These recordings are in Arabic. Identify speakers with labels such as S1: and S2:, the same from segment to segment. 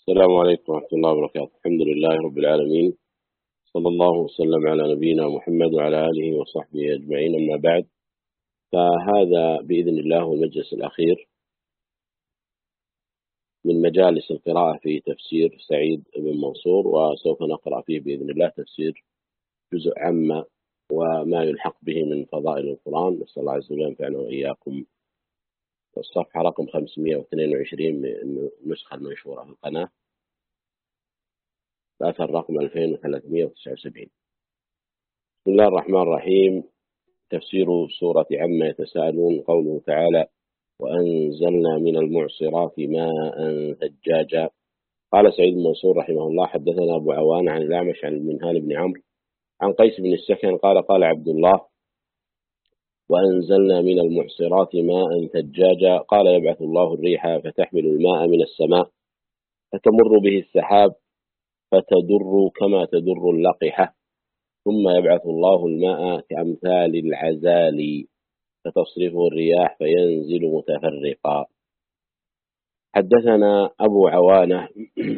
S1: السلام عليكم ورحمة الله وبركاته. الحمد لله رب العالمين، صلى الله وسلم على نبينا محمد وعلى آله وصحبه أجمعين. أما بعد، فهذا بإذن الله هو المجلس الأخير من مجالس القراءة في تفسير سعيد بن منصور، وسوف نقرأ فيه بإذن الله تفسير جزء عامة وما يلحق به من فضائل القرآن. نسأل الله عز وجل ينفعنا وإياكم. الصفحة رقم 522 من النسخة المنشورة في القناة، الأثر رقم 2379. بسم الله الرحمن الرحيم. تفسير سورة عما يتساءلون. قوله تعالى: وأنزلنا من المعصرات ماء ثجاجا. قال سعيد بن منصور رحمه الله: حدثنا أبو عوان عن الأعمش عن المنهال بن عمرو عن قيس بن السكن قال: قال عبد الله: وأنزلنا من المعصرات ماء ثجاجا. قال: يبعث الله الريح فتحمل الماء من السماء فتمر به السحاب فتدر كما تدر اللقحة، ثم يبعث الله الماء كأمثال العزال فتصرفه الرياح فينزل متفرقا. حدثنا أبو عوانة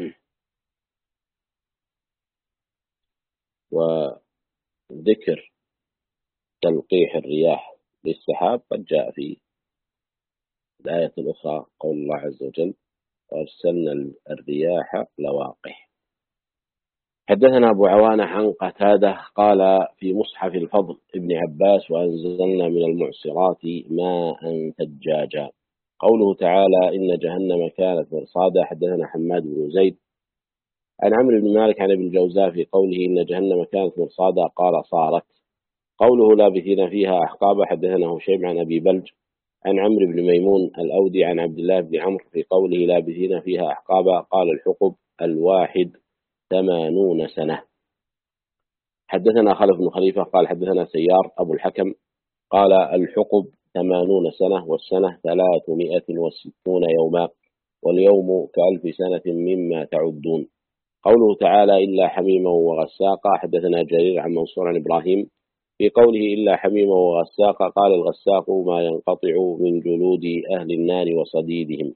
S1: وذكر تلقيح الرياح للسحاب قد جاء في الآية الأخرى، قول الله عز وجل: وأرسلنا الرياح لواقح. حدثنا أبو عوانة عن قتادة قال: في مصحف الفضل ابن عباس: وأنزلنا من المعصرات ماء ثجاجا. قوله تعالى: إن جهنم كانت مرصادا. حدثنا حماد بن زيد عن عمرو بن مالك عن ابن الجوزاء في قوله: إن جهنم كانت مرصادا قال: صارت. قوله: لابثين فيها أحقابا. حدثنا هشيم عن أبي بلج عن عمرو بن ميمون الأودي عن عبد الله بن عمرو في قوله: لابثين فيها أحقابا قال: الحقب الواحد 80 سنة. حدثنا خلف بن خليفة قال: حدثنا سيار أبو الحكم قال: الحقب 80 سنة، والسنة 360 يوما، واليوم ك1000 سنة مما تعدون. قوله تعالى: إلا حميما وغساقا. حدثنا جرير عن منصور عن إبراهيم في قوله: إلا حميما وغساقا قال: الغساق ما ينقطع من جلود أهل النار وصديدهم.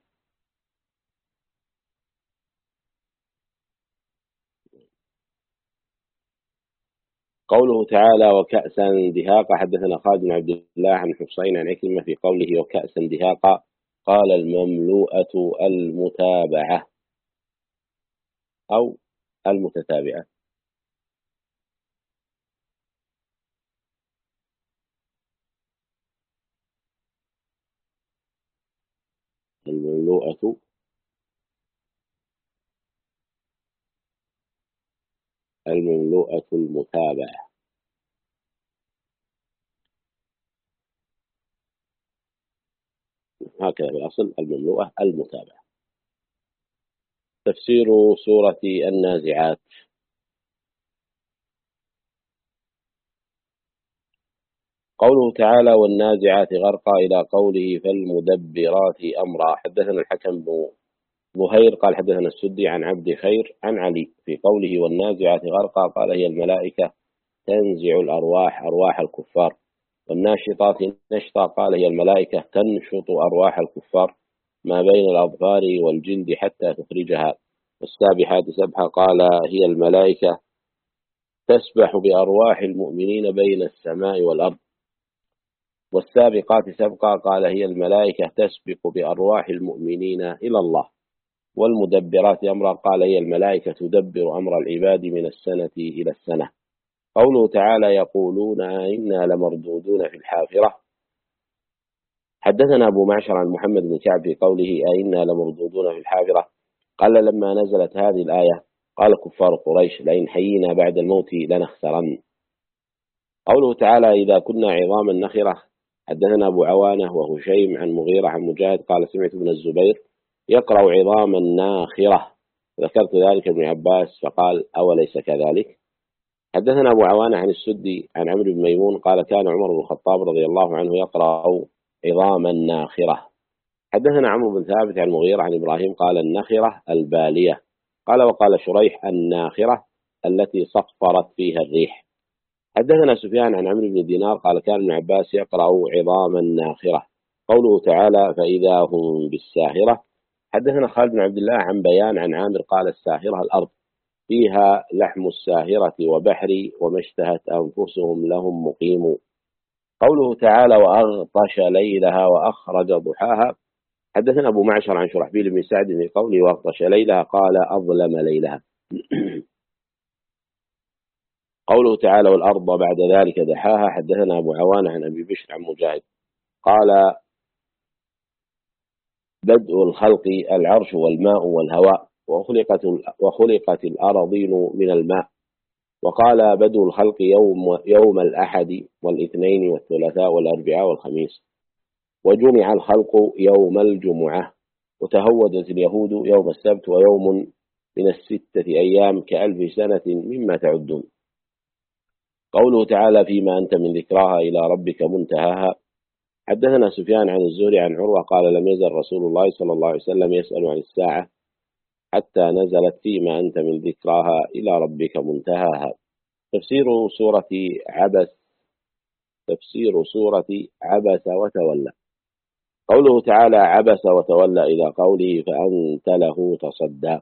S1: قوله تعالى: وكأسا دهاقا. حدثنا خالد بن عبد الله عن حسين عن عكرمة في قوله: وكأسا دهاقا قال: المملوءة المتابعة أو المتتابعة. المملوءة المتابعة، هكذا في الأصل، المملوءة المتابعة. تفسير سورة النازعات. قوله تعالى: والنازعات غرقا إلى قوله: فالمدبرات أمرا. حدثنا الحكم بن بهير قال: حدثنا السدي عن عبد خير عن علي في قوله: والنازعات غرقا قال: هي الملائكة تنزع الأرواح أرواح الكفار. والناشطات نشطا قال: هي الملائكة تنشط أرواح الكفار ما بين الأظفار والجلد حتى تخرجها. والسابحات سبحا قال: هي الملائكة تسبح بأرواح المؤمنين بين السماء والأرض. والسابقات سبقا قال: هي الملائكة تسبق بأرواح المؤمنين إلى الله. والمدبرات أمرا قال: هي الملائكة تدبر أمر العباد من السنة إلى السنة. قوله تعالى: يقولون إنا لمردودون في الحافرة. حدثنا أبو معشر عن محمد بن كعب في قوله: إنا لمردودون في الحافرة. قال: لما نزلت هذه الآية قال كفار قريش: لئن حيينا بعد الموت لنخسرن. قوله تعالى: إذا كنا عظاما نخرة. حدثنا أبو عوانة وهشيم عن مغيرة عن مجاهد قال: سمعت ابن الزبير يقرأ عظاما ناخرة، ذكرت ذلك ابن عباس فقال: أوليس كذلك؟ حدثنا أبو عوانة عن السدي عن عمرو بن ميمون قال: كان عمر بن الخطاب رضي الله عنه يقرأ عظاما ناخرة. حدثنا عمرو بن ثابت عن مغيرة عن إبراهيم قال: النخرة البالية. قال: وقال شريح: الناخرة التي صفرت فيها الريح. حدثنا سفيان عن عمرو بن دينار قال: كان ابن عباس يقرأ عظاما ناخرة. قوله تعالى: فإذا هم بالساهرة. حدثنا خالد بن عبد الله عن بيان عن عامر قال الساهرة الأرض فيها لحم الساهرة وبحري وما اشتهت أنفسهم لهم مقيم. قوله تعالى وأغطش ليلها وأخرج ضحاها. حدثنا أبو معشر عن شرحبيل بن سعد في قوله وأغطش ليلها قال أظلم ليلها. قوله تعالى والأرض بعد ذلك دحاها. حدثنا أبو عوانة عن أبي بشر عن مجاهد قال بدء الخلق العرش والماء والهواء وخلقت الأراضين من الماء. وقال بدء الخلق يوم الأحد والاثنين والثلاثاء والأربعاء والخميس. وجمع الخلق يوم الجمعة. وتهودت اليهود يوم السبت ويوم من الستة أيام كألف سنة مما تعدون. قوله تعالى فيما أنت من ذكراها إلى ربك منتهاها. حدثنا سفيان عن الزهري عن عروة قال لم يزل رسول الله صلى الله عليه وسلم يسأل عن الساعة حتى نزلت فيما أنت من ذكراها إلى ربك منتهاها. تفسير سورة عبس وتولى. قوله تعالى عبس وتولى إلى قوله فأنت له تصدى.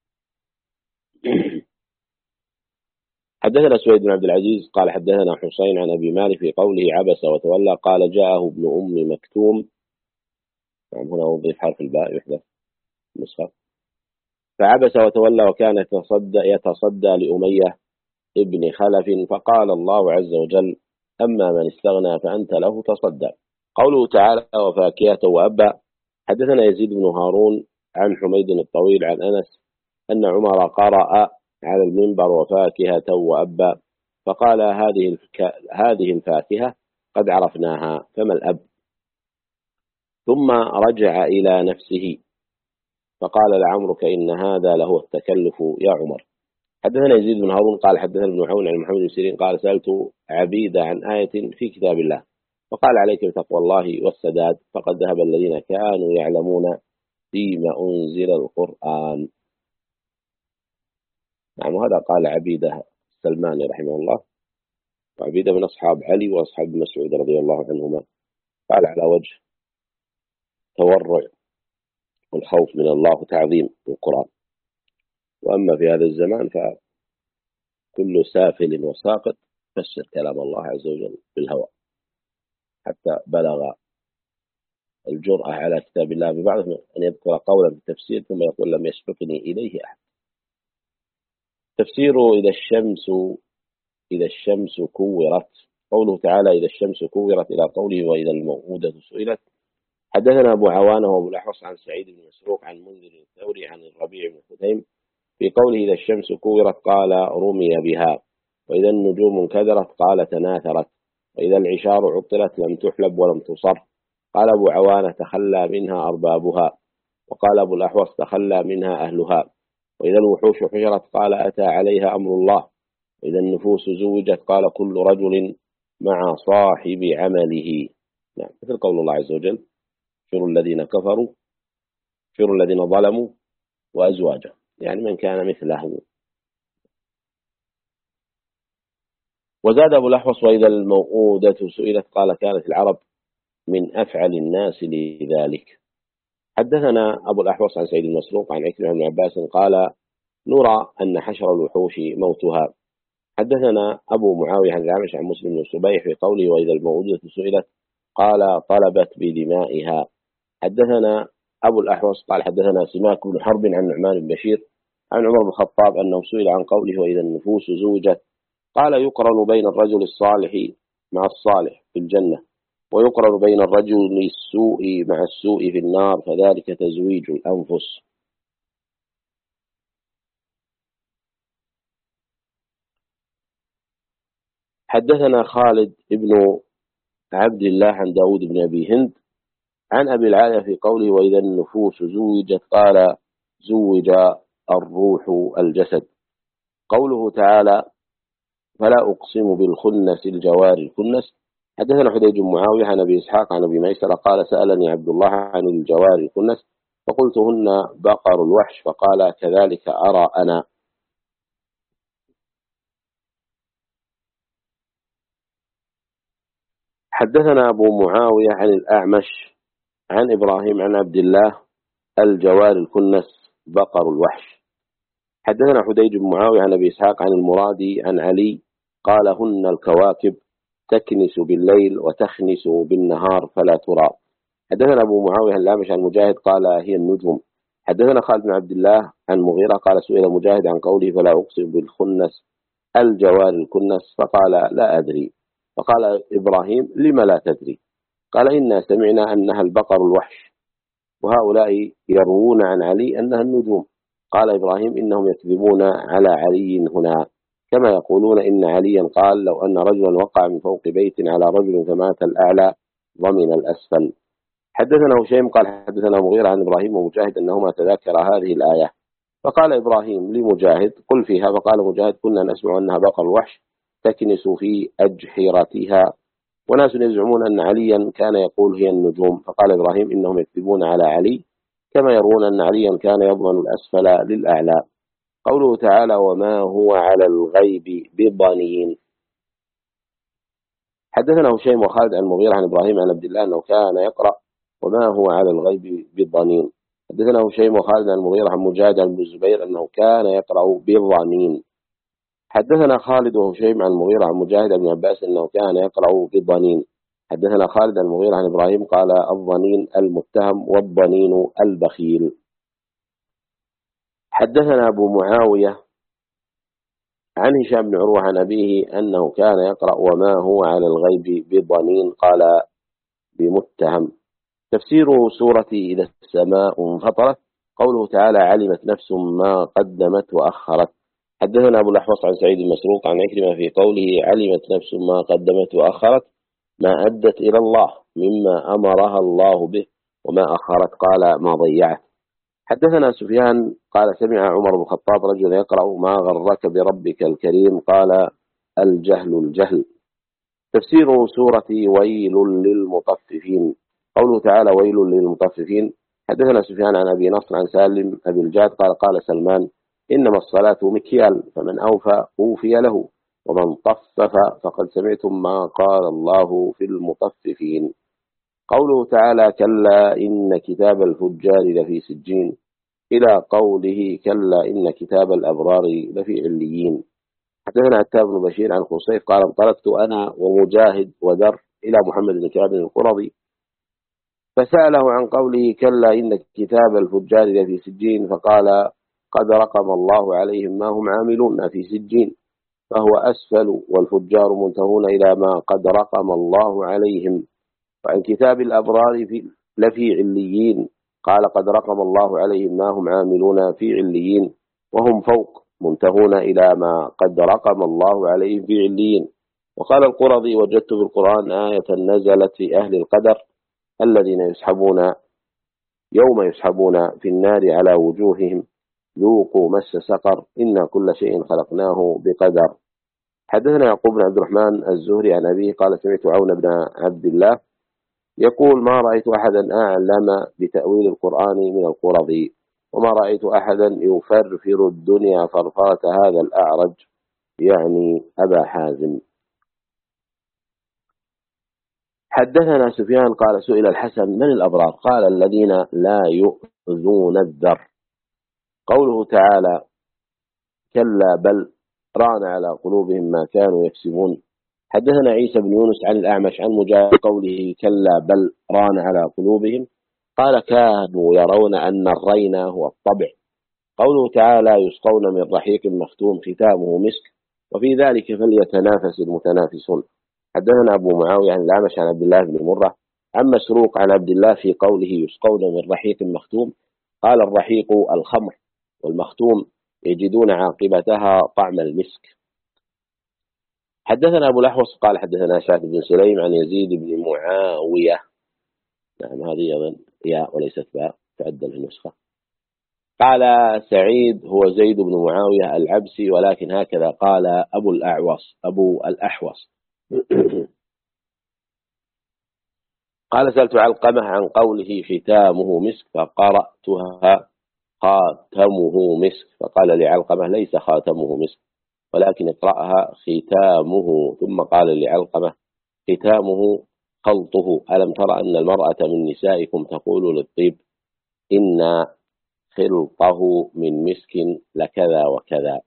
S1: حدثنا سويد بن عبد العزيز قال حدثنا حسين عن أبي مالك في قوله عبس وتولى قال جاءه ابن أم مكتوم. هنا وضيف حرف الباء يحذف نسخة. فعبس وتولى وكان يتصدى لأمية ابن خلف فقال الله عز وجل أما من استغنى فأنت له تصدى. قوله تعالى وفاكهة وأبا. حدثنا يزيد بن هارون عن حميد الطويل عن أنس أن عمر قرأ على المنبر وفاكهة وأبا فقال هذه الفاكهة قد عرفناها فما الأب. ثم رجع إلى نفسه فقال لعمرك إن هذا لهو التكلف يا عمر. حدثنا يزيد بن هارون قال حدثنا ابن عون عن محمد بن سيرين قال سألت عبيدة عن آية في كتاب الله فقال عليك بتقوى الله والسداد فقد ذهب الذين كانوا يعلمون فيما أنزل القرآن. نعم وهذا قال عبيدة السلماني رحمه الله وعبيدة من أصحاب علي وأصحاب مسعود رضي الله عنهما. قال على وجه تورع والخوف من الله وتعظيم القرآن. وأما في هذا الزمان فكل سافل وساقط فسر كلام الله عز وجل بالهوى حتى بلغ الجرأة على كتاب الله ببعضهم أن يذكر قولا في التفسير ثم يقول لم يسبقني إليه أحد. تفسير إذا الشمس كورت. قوله تعالى إذا الشمس كورت إلى قوله وإذا الموءودة سئلت. حدثنا أبو عوانة وأبو الأحوص عن سعيد بن مسروق عن منذر الثوري عن الربيع بن خثيم في قوله إذا الشمس كورت قال رمي بها وإذا النجوم انكدرت قال تناثرت وإذا العشار عطلت لم تحلب ولم تصر. قال أبو عوانة تخلى منها أربابها. وقال أبو الأحوص تخلى منها أهلها. وإذا الوحوش حشرت قال أتى عليها أمر الله. وإذا النفوس زوجت قال كل رجل مع صاحب عمله. نعم مثل قول الله عز وجل شر الذين كفروا شر الذين ظلموا وأزواجه يعني من كان مثله. وزاد أبو الأحوص وإذا الموءودة سئلت قال كانت العرب من أفعل الناس لذلك. حدثنا أبو الأحوص عن سعيد المسروق عن عكرمة بن عباس قال نرى أن حشر الوحوش موتها. حدثنا أبو معاوية عن الأعمش عن مسلم بن صبيح في قوله وإذا الموءودة سئلت قال طلبت بدمائها. حدثنا أبو الأحوص قال حدثنا سماك بن حرب عن نعمان بن بشير عن عمر بن الخطاب أنه سئل عن قوله وإذا النفوس زوجت قال يقرن بين الرجل الصالح مع الصالح في الجنة ويقرن بين الرجل السوء مع السوء في النار فذلك تزويج الأنفس. حدثنا خالد بن عبد الله عن داود بن أبي هند عن أبي العالية في قوله وإذا النفوس زوجت قال زوج الروح الجسد. قوله تعالى فلا أقسم بالخنس الجوار الكنس. حدثنا حديج بن معاوية عن أبي إسحاق عن أبي ميسر قال سألني عبد الله عن الجوار الكنس فقلت هن بقر الوحش فقال كذلك أرى أنا. حدثنا أبو معاوية عن الأعمش عن إبراهيم عن عبد الله الجوار الكنس بقر الوحش. حدثنا حديج بن معاوية عن أبي إسحاق عن المرادي عن علي قال هن الكواكب تكنس بالليل وتخنس بالنهار فلا ترى. حدثنا أبو معاوية الأعمش عن مجاهد قال هي النجوم. حدثنا خالد بن عبد الله عن مغيرة قال سئل مجاهد عن قوله فلا أقسم بالخنس الجوار الكنس فقال لا أدري. فقال إبراهيم لم لا تدري؟ قال إنا سمعنا أنها البقر الوحش وهؤلاء يروون عن علي أنها النجوم. قال إبراهيم إنهم يكذبون على علي هنا كما يقولون إن عليا قال لو أن رجلا وقع من فوق بيت على رجل فمات الأعلى ضمن الأسفل. حدثنا هشيم قال حدثنا مغيرة عن إبراهيم ومجاهد أنهما تذاكر هذه الآية. فقال إبراهيم لمجاهد قل فيها. فقال مجاهد كنا نسمع أنها بقر الوحش تكنس في أجحرتها وناس يزعمون أن عليا كان يقول هي النجوم. فقال إبراهيم إنهم يكذبون على علي كما يرون أن عليا كان يضمن الأسفل للأعلى. قوله تعالى وما هو على الغيب بضنين. حدثنا هشيم وخالد عن المغيرة عن إبراهيم عن عبد الله أنه كان يقرأ وما هو على الغيب بالضنين. حدثنا هشيم وخالد عن المغيرة عن مجاهد عن الزبير أنه كان يقرأ بالضنين. حدثنا خالد وهشيم عن المغيرة عن مجاهد بن عباس أنه كان يقرأ بالضنين. حدثنا خالد عن المغيرة عن إبراهيم قال الضنين المتهم والضنين البخيل. حدثنا أبو معاوية عن هشام بن عروة عن أبيه أنه كان يقرأ وما هو على الغيب بضنين قال بمتهم. تفسير سورة إذا السماء انفطرت قوله تعالى علمت نفس ما قدمت وأخرت. حدثنا أبو الأحوص عن سعيد المسروق عن عكرمة في قوله علمت نفس ما قدمت وأخرت ما أدت إلى الله مما أمرها الله به وما أخرت قال ما ضيعت. حدثنا سفيان قال سمع عمر بن الخطاب رجلا يقرأ ما غرك بربك الكريم قال الجهل الجهل. تفسير سورة ويل للمطففين قوله تعالى ويل للمطففين. حدثنا سفيان عن أبي نصر عن سالم أبي الجاد قال قال سلمان إنما الصلاة مكيال فمن أوفى أوفي له ومن طفف فقد سمعتم ما قال الله في المطففين. قوله تعالى كلا إن كتاب الفجار لفي سجين إلى قوله كلا إن كتاب الأبرار لفي عليين. حدثنا عتاب بن بشير عن خصيف قال انطلقت أنا ومجاهد ودر إلى محمد بن كعب القرظي فسأله عن قوله كلا إن كتاب الفجار لفي سجين فقال قد رقم الله عليهم ما هم عاملون في سجين فهو أسفل والفجار منتهون إلى ما قد رقم الله عليهم. وعن كتاب الأبرار لفي عليين قال قد رقم الله عليهم ما هم عاملون في عليين وهم فوق منتهون إلى ما قد رقم الله عليهم في عليين. وقال القرظي وجدت في القرآن آية نزلت في أهل القدر الذين يوم يسحبون في النار على وجوههم ذوقوا مس سقر إنا كل شيء خلقناه بقدر. حدثنا يعقوب بن عبد الرحمن الزهري عن أبيه قال سمعت عون بن عبد الله يقول ما رأيت أحدا أعلم بتأويل القرآن من القرظي وما رأيت أحدا يفرفر الدنيا فرفرة هذا الأعرج يعني أبا حازم. حدثنا سفيان قال سئل الحسن من الأبرار قال الذين لا يؤذون الذر. قوله تعالى كلا بل ران على قلوبهم ما كانوا يكسبون. حدثنا عيسى بن يونس عن الأعمش عن مجاهد قوله كلا بل ران على قلوبهم قال كانوا يرون أن الرين هو الطبع. قوله تعالى يسقون من رحيق مختوم ختامه مسك وفي ذلك فليتنافس المتنافسون. حدثنا أبو معاوية عن الأعمش عن عبد الله بن مرة عن مسروق عن عبد الله في قوله يسقون من رحيق مختوم قال الرحيق الخمر والمختوم يجدون عاقبتها طعم المسك. حدثنا أبو الأحوص قال حدثنا شعث بن سليم عن يزيد بن معاوية نعم هذه أظن ياء وليست باء تعدل النسخة قال سعيد هو زيد بن معاوية العبسي ولكن هكذا قال أبو الأحوص قال سألت علقمة عن قوله ختامه مسك فقرأتها خاتمه مسك فقال لعلقمة ليس خاتمه مسك ولكن اقرأها ختامه ثم قال لعلقمة ختامه خلطه ألم ترى أن المرأة من نسائكم تقول للطيب إن خلطه من مسك لكذا وكذا.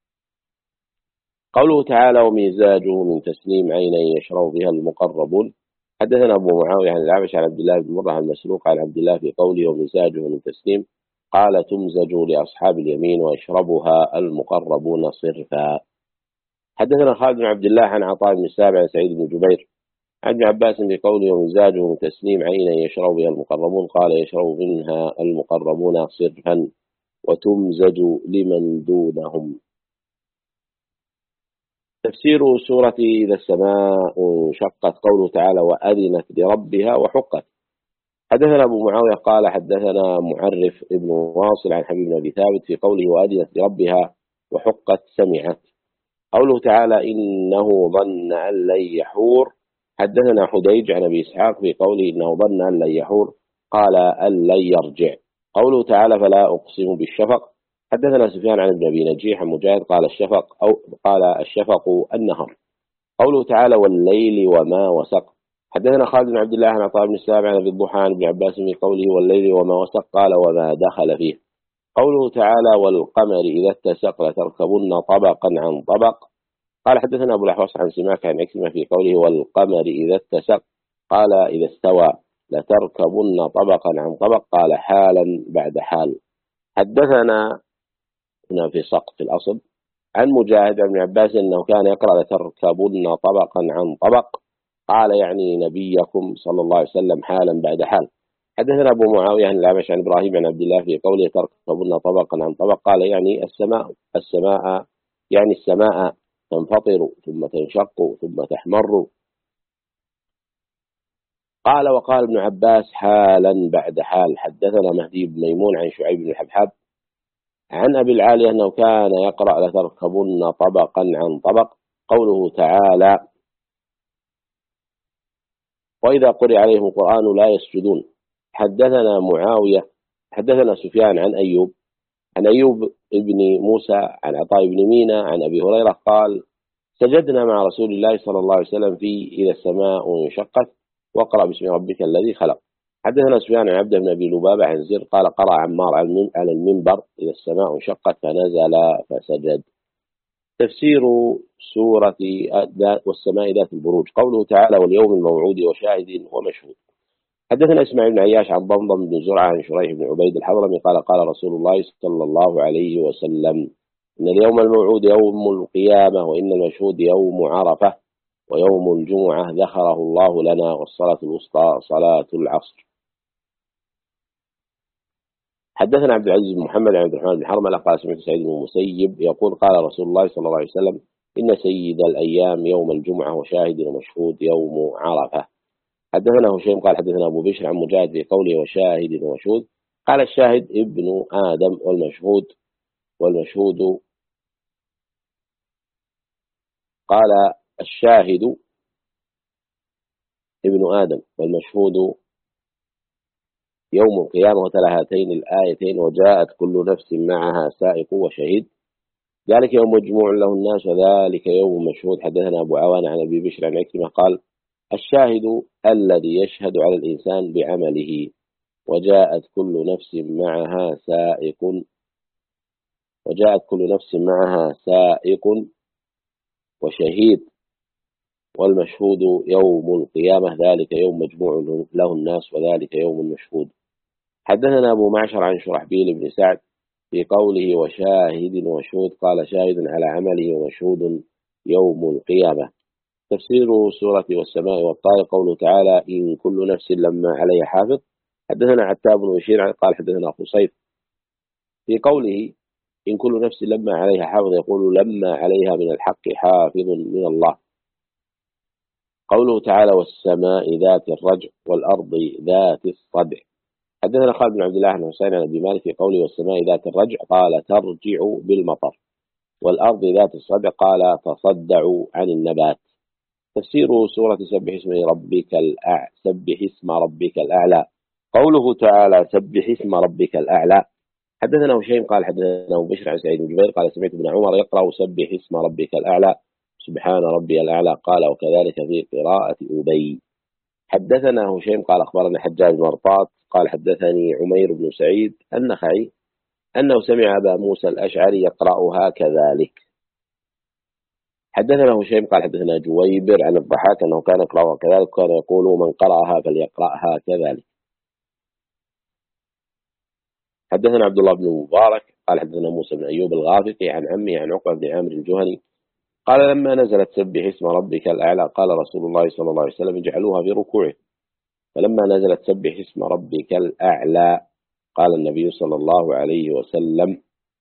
S1: قوله تعالى ومزاجه من تسنيم عينا يشرب بها المقربون. حدثنا أبو معاوية عن الأعمش عن عبد الله بن مرة عن مسروق عن عبد الله في قوله ومزاجه من تسنيم قال تمزج لأصحاب اليمين ويشربها المقربون صرفا. حدثنا خالد بن عبد الله عن عطاء بن السابع عن سعيد بن جبير عن ابن عباس في قوله ومزاجه من تسنيم عينا يشرب بها المقربون قال يشرب منها المقربون صرفا وتمزج لمن دونهم. تفسير سورة إذا السماء انشقت قوله تعالى وأذنت لربها وحقت. حدثنا أبو معاوية قال حدثنا معرف ابن واصل عن حبيب بن أبي ثابت في قوله وأذنت لربها وحقت سمعت. قوله تعالى إنه ظن أن لن يحور. حدثنا حديج عن أبي إسحاق في قوله إنه ظن أن لن يحور قال أن لن يرجع. قوله تعالى فلا أقسم بالشفق. حدثنا سفيان عن ابن أبي نجيح عن مجاهد قال الشفق أو قال الشفق النهر. قوله تعالى والليل وما وسق. حدثنا خالد بن عبد الله عن عطاء بن السابع عن ابي الضحى عن ابن عباس في قوله والليل وما وسق قال وما دخل فيه. قوله تعالى والقمر إذا اتسق لتركبن طبقا عن طبق. قال حدثنا أبو الأحوص عن سماك عن عكرمة في قوله والقمر إذا اتسق قال إذا استوى لتركبن طبقا عن طبق قال حالا بعد حال. حدثنا هنا في سقط الأصل عن مجاهد بن عباس أنه كان يقرأ لتركبن طبقا عن طبق قال يعني نبيكم صلى الله عليه وسلم حالا بعد حال. حدثنا أبو معاوية عن الأعمش عن إبراهيم عن عبد الله في قوله تركبن طبقا عن طبق قال يعني السماء يعني السماء تنفطر ثم تنشق ثم تحمر. قال وقال ابن عباس حالا بعد حال. حدثنا مهدي بن ميمون عن شعيب بن الحبحاب عن أبي العالية أنه كان يقرأ لتركبن طبقا عن طبق. قوله تعالى وإذا قرئ عليهم القرآن لا يسجدون. حدثنا معاوية حدثنا سفيان عن أيوب ابن موسى عن عطاء بن مينا عن أبي هريرة قال سجدنا مع رسول الله صلى الله عليه وسلم في إذا السماء انشقت واقرأ باسم ربك الذي خلق. حدثنا سفيان عن عبد بن أبي لبابة عن زر قال قرأ عمار على المنبر إذا السماء انشقت فنزل فسجد. تفسير سورة والسماء ذات البروج. قوله تعالى واليوم الموعود وشاهد ومشهود. حدثنا إسماعيل بن عياش عن ضمضم بن زرعة عن شريح بن عبيد الحضرمي قال قال رسول الله صلى الله عليه وسلم إن اليوم الموعود يوم القيامة وإن المشهود يوم عرفة ويوم الجمعة ذكره الله لنا والصلاة الوسطى صلاة العصر. حدثنا عبد العزيز بن محمد عن عبد الرحمن بن حرملة قال سمعت سعيد بن المسيب يقول قال رسول الله صلى الله عليه وسلم إن سيد الأيام يوم الجمعة وشاهد ومشهود يوم عرفة. حدثنا هشيم قال حدثنا أبو بشر عن مجاهد في قوله وشاهد ومشهود قال الشاهد ابن آدم والمشهود قال الشاهد ابن آدم والمشهود يوم القيامة وتلا هاتين الآيتين وجاءت كل نفس معها سائق وشهيد ذلك يوم مجموع له الناس وذلك يوم مشهود. حدثنا أبو عوان عن أبي بشر عن عكرمة قال الشاهد الذي يشهد على الإنسان بعمله وجاءت كل نفس معها سائق وشهيد والمشهود يوم القيامة ذلك يوم مجموع له الناس وذلك يوم مشهود. حدثنا أبو معشر عن شرحبيل بن سعد في قوله وشاهد ومشهود قال شاهد على عمله ومشهود يوم القيامة. تفسير سورة والسماء والطارق. قوله تعالى إن كل نفس لما عليها حافظ. حدثنا عتاب بن بشير قال حدثنا خصيف في قوله إن كل نفس لما عليها حافظ يقول لما عليها من الحق حافظ من الله. قوله تعالى والسماء ذات الرجع والأرض ذات الصدع. حدثنا خالد بن عبد الله عن حسين عن أبي مالك في قوله والسماء ذات الرجع قال ترجع بالمطر والأرض ذات الصدع قال تصدع عن النبات. تفسير سورة سبح اسم ربك الأعلى. قوله تعالى سبح اسم ربك الأعلى. حدثنا هشيم قال حدثنا أبو بشر عن سعيد بن جبير قال سمعت ابن عمر يقرأ سبح اسم ربك الأعلى سبحان ربي الأعلى قال وكذلك في قراءة أبي. حدثنا هشيم قال أخبرنا حجاج بن أرطاط قال حدثني عمير بن سعيد النخعي أنه سمع أبا موسى الأشعري يقرأها كذلك. حدثنا هشيم قال حدثنا جويبر عن الضحاك أنه كان يقرأها كذلك، كان يقول من قرأها فليقرأها كذلك. حدثنا عبد الله بن مبارك قال حدثنا موسى بن أيوب الغافقي عن عمه عن عقبة بن عامر الجهني قال لما نزلت سبح اسم ربك الأعلى قال رسول الله صلى الله عليه وسلم اجعلوها في ركوعه، فلما نزلت سبح اسم ربك الأعلى قال النبي صلى الله عليه وسلم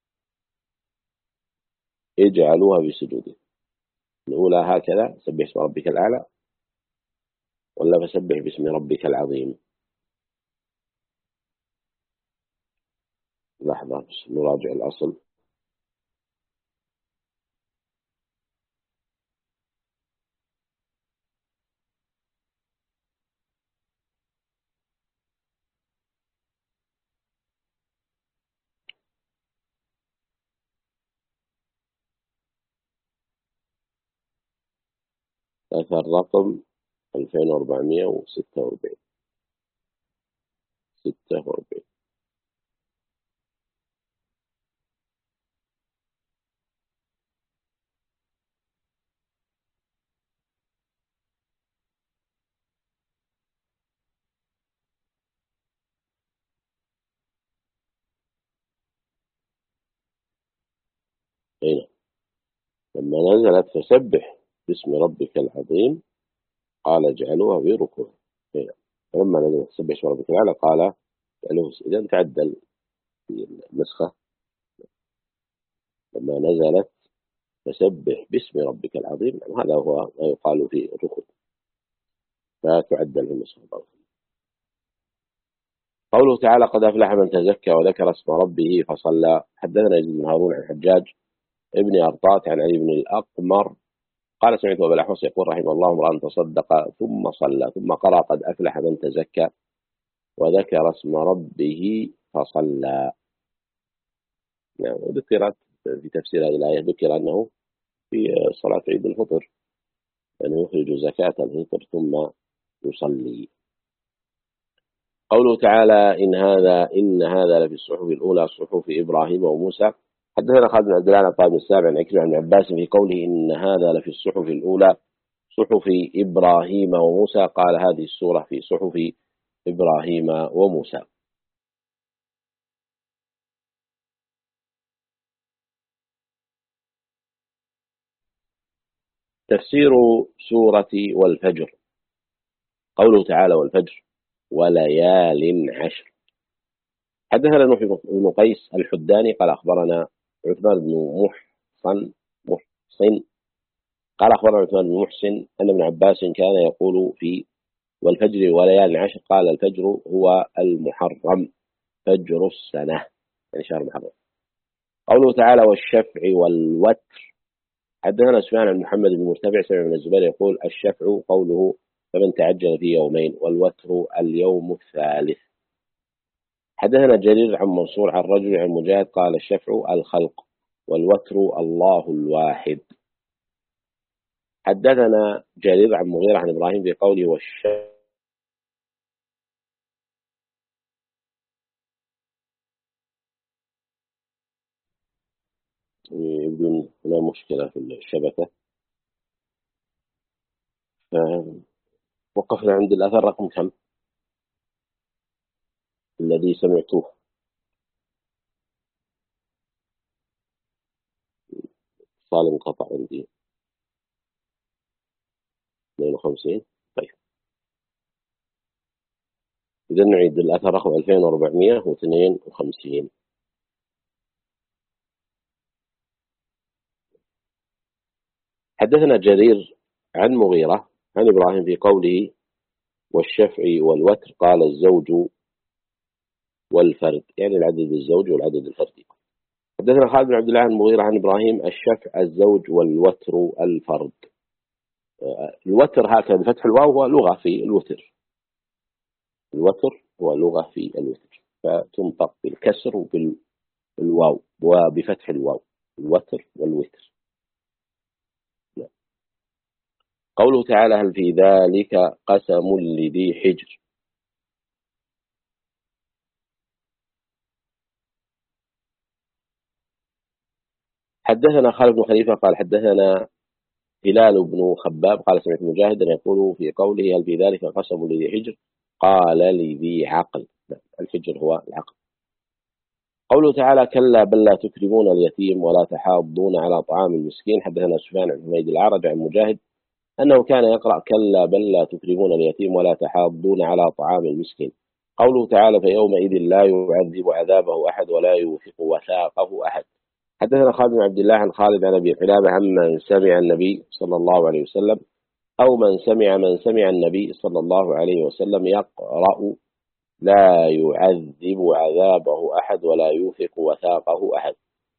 S1: اجعلوها في سجوده. الأولى هكذا سبح اسم ربك الأعلى، ولا فسبح باسم ربك العظيم؟ لحظة بس نراجع الأصل. أثر رقم 2446. 46. هنا لما نزلت فسبح باسم ربك العظيم قال اجعلوها في ركوع. هنا فلما نزلت فسبح باسم ربك الأعلى قال اجعلوه. إذا تعدل في النسخة لما نزلت فسبح باسم ربك العظيم، هذا هو ما يقال في الركوع، فتعدل في النسخة. قوله تعالى قد أفلح من تزكى وذكر اسم ربه فصلى. حدثنا يزيد بن هارون عن حجاج ابن أرطاة عن علي بن الأقمر قال سمعت أبا الأحوص يقول رحمه الله امرأ تصدق ثم صلى ثم قرأ قد أفلح من تزكى وذكر اسم ربه فصلى. يعني ذكرت في تفسير هذه الآية ذكر أنه في صلاة عيد الفطر أنه يخرج زكاة الفطر ثم يصلي. قوله تعالى إن هذا لفي الصحف الأولى صحف إبراهيم وموسى. حدثنا خالد بن عبد الله عن طه بن السابع عن عكرمة عن عباس في قوله إن هذا لفي الصحف الأولى صحف إبراهيم وموسى قال هذه السورة في صحف إبراهيم وموسى. تفسير سورة والفجر. قوله تعالى والفجر وليال عشر. حدثنا نوح بن قيس الحداني قال أخبرنا عثمان بن محصن قال أخبرنا عثمان بن محسن أن ابن عباس كان يقول في والفجر وليال عشر قال الفجر هو المحرم فجر السنة، يعني شهر محرم. قوله تعالى والشفع والوتر. حدثنا سفيان عن محمد بن مرتفع سمع من الزبير يقول الشفع قوله فمن تعجل في يومين والوتر اليوم الثالث. حدثنا جرير عن منصور عن رجل عن مجاهد قال الشفع الخلق والوتر الله الواحد. حدثنا جرير عن مغيرة عن إبراهيم بقوله والشفع بدون هنا مشكلة في الشبكة، وقفنا عند الأثر رقم كم الذي سمعتوه. اتصال انقطع عندي 52. طيب إذا نعيد الأثر رقم 2452. حدثنا جرير عن مغيرة عن إبراهيم في قوله والشفع والوتر قال الزوج والفرد، يعني العدد الزوج والعدد الفردي. حدثنا خالد بن عبد الله عن مغيرة عن إبراهيم الشفع الزوج والوتر الفرد. الوتر هكذا بفتح الواو هو لغة في الوتر، الوتر هو لغة في الوتر فتنطق بالكسر وبالواو وبفتح الواو الوتر والوتر. قوله تعالى هل في ذلك قسم لذي حجر. حدثنا خالد بن خليفة قال حدثنا هلال بن خباب قال سمعت مجاهدا يقول في قوله هل في ذلك قسم لذي حجر قال لذي عقل. الحجر هو العقل. قوله تعالى كلا بل لا تكرمون اليتيم ولا تحاضون على طعام المسكين. حدثنا سفيان بن حميد الأعرج عن مجاهد أنه كان يقرأ كلا بل لا تكرمون اليتيم ولا تحاضون على طعام المسكين. قوله تعالى فيومئذ لا يعذب عذابه أحد ولا يوثق وثاقه أحد. حدثنا خالد بن عبد الله عن خالد عن أبي قلابة عمن سمع النبي صلى الله عليه وسلم أو من سمع النبي صلى الله عليه وسلم يقرأ لا يعذب عذابه أحد ولا يوثق وثاقه أحد.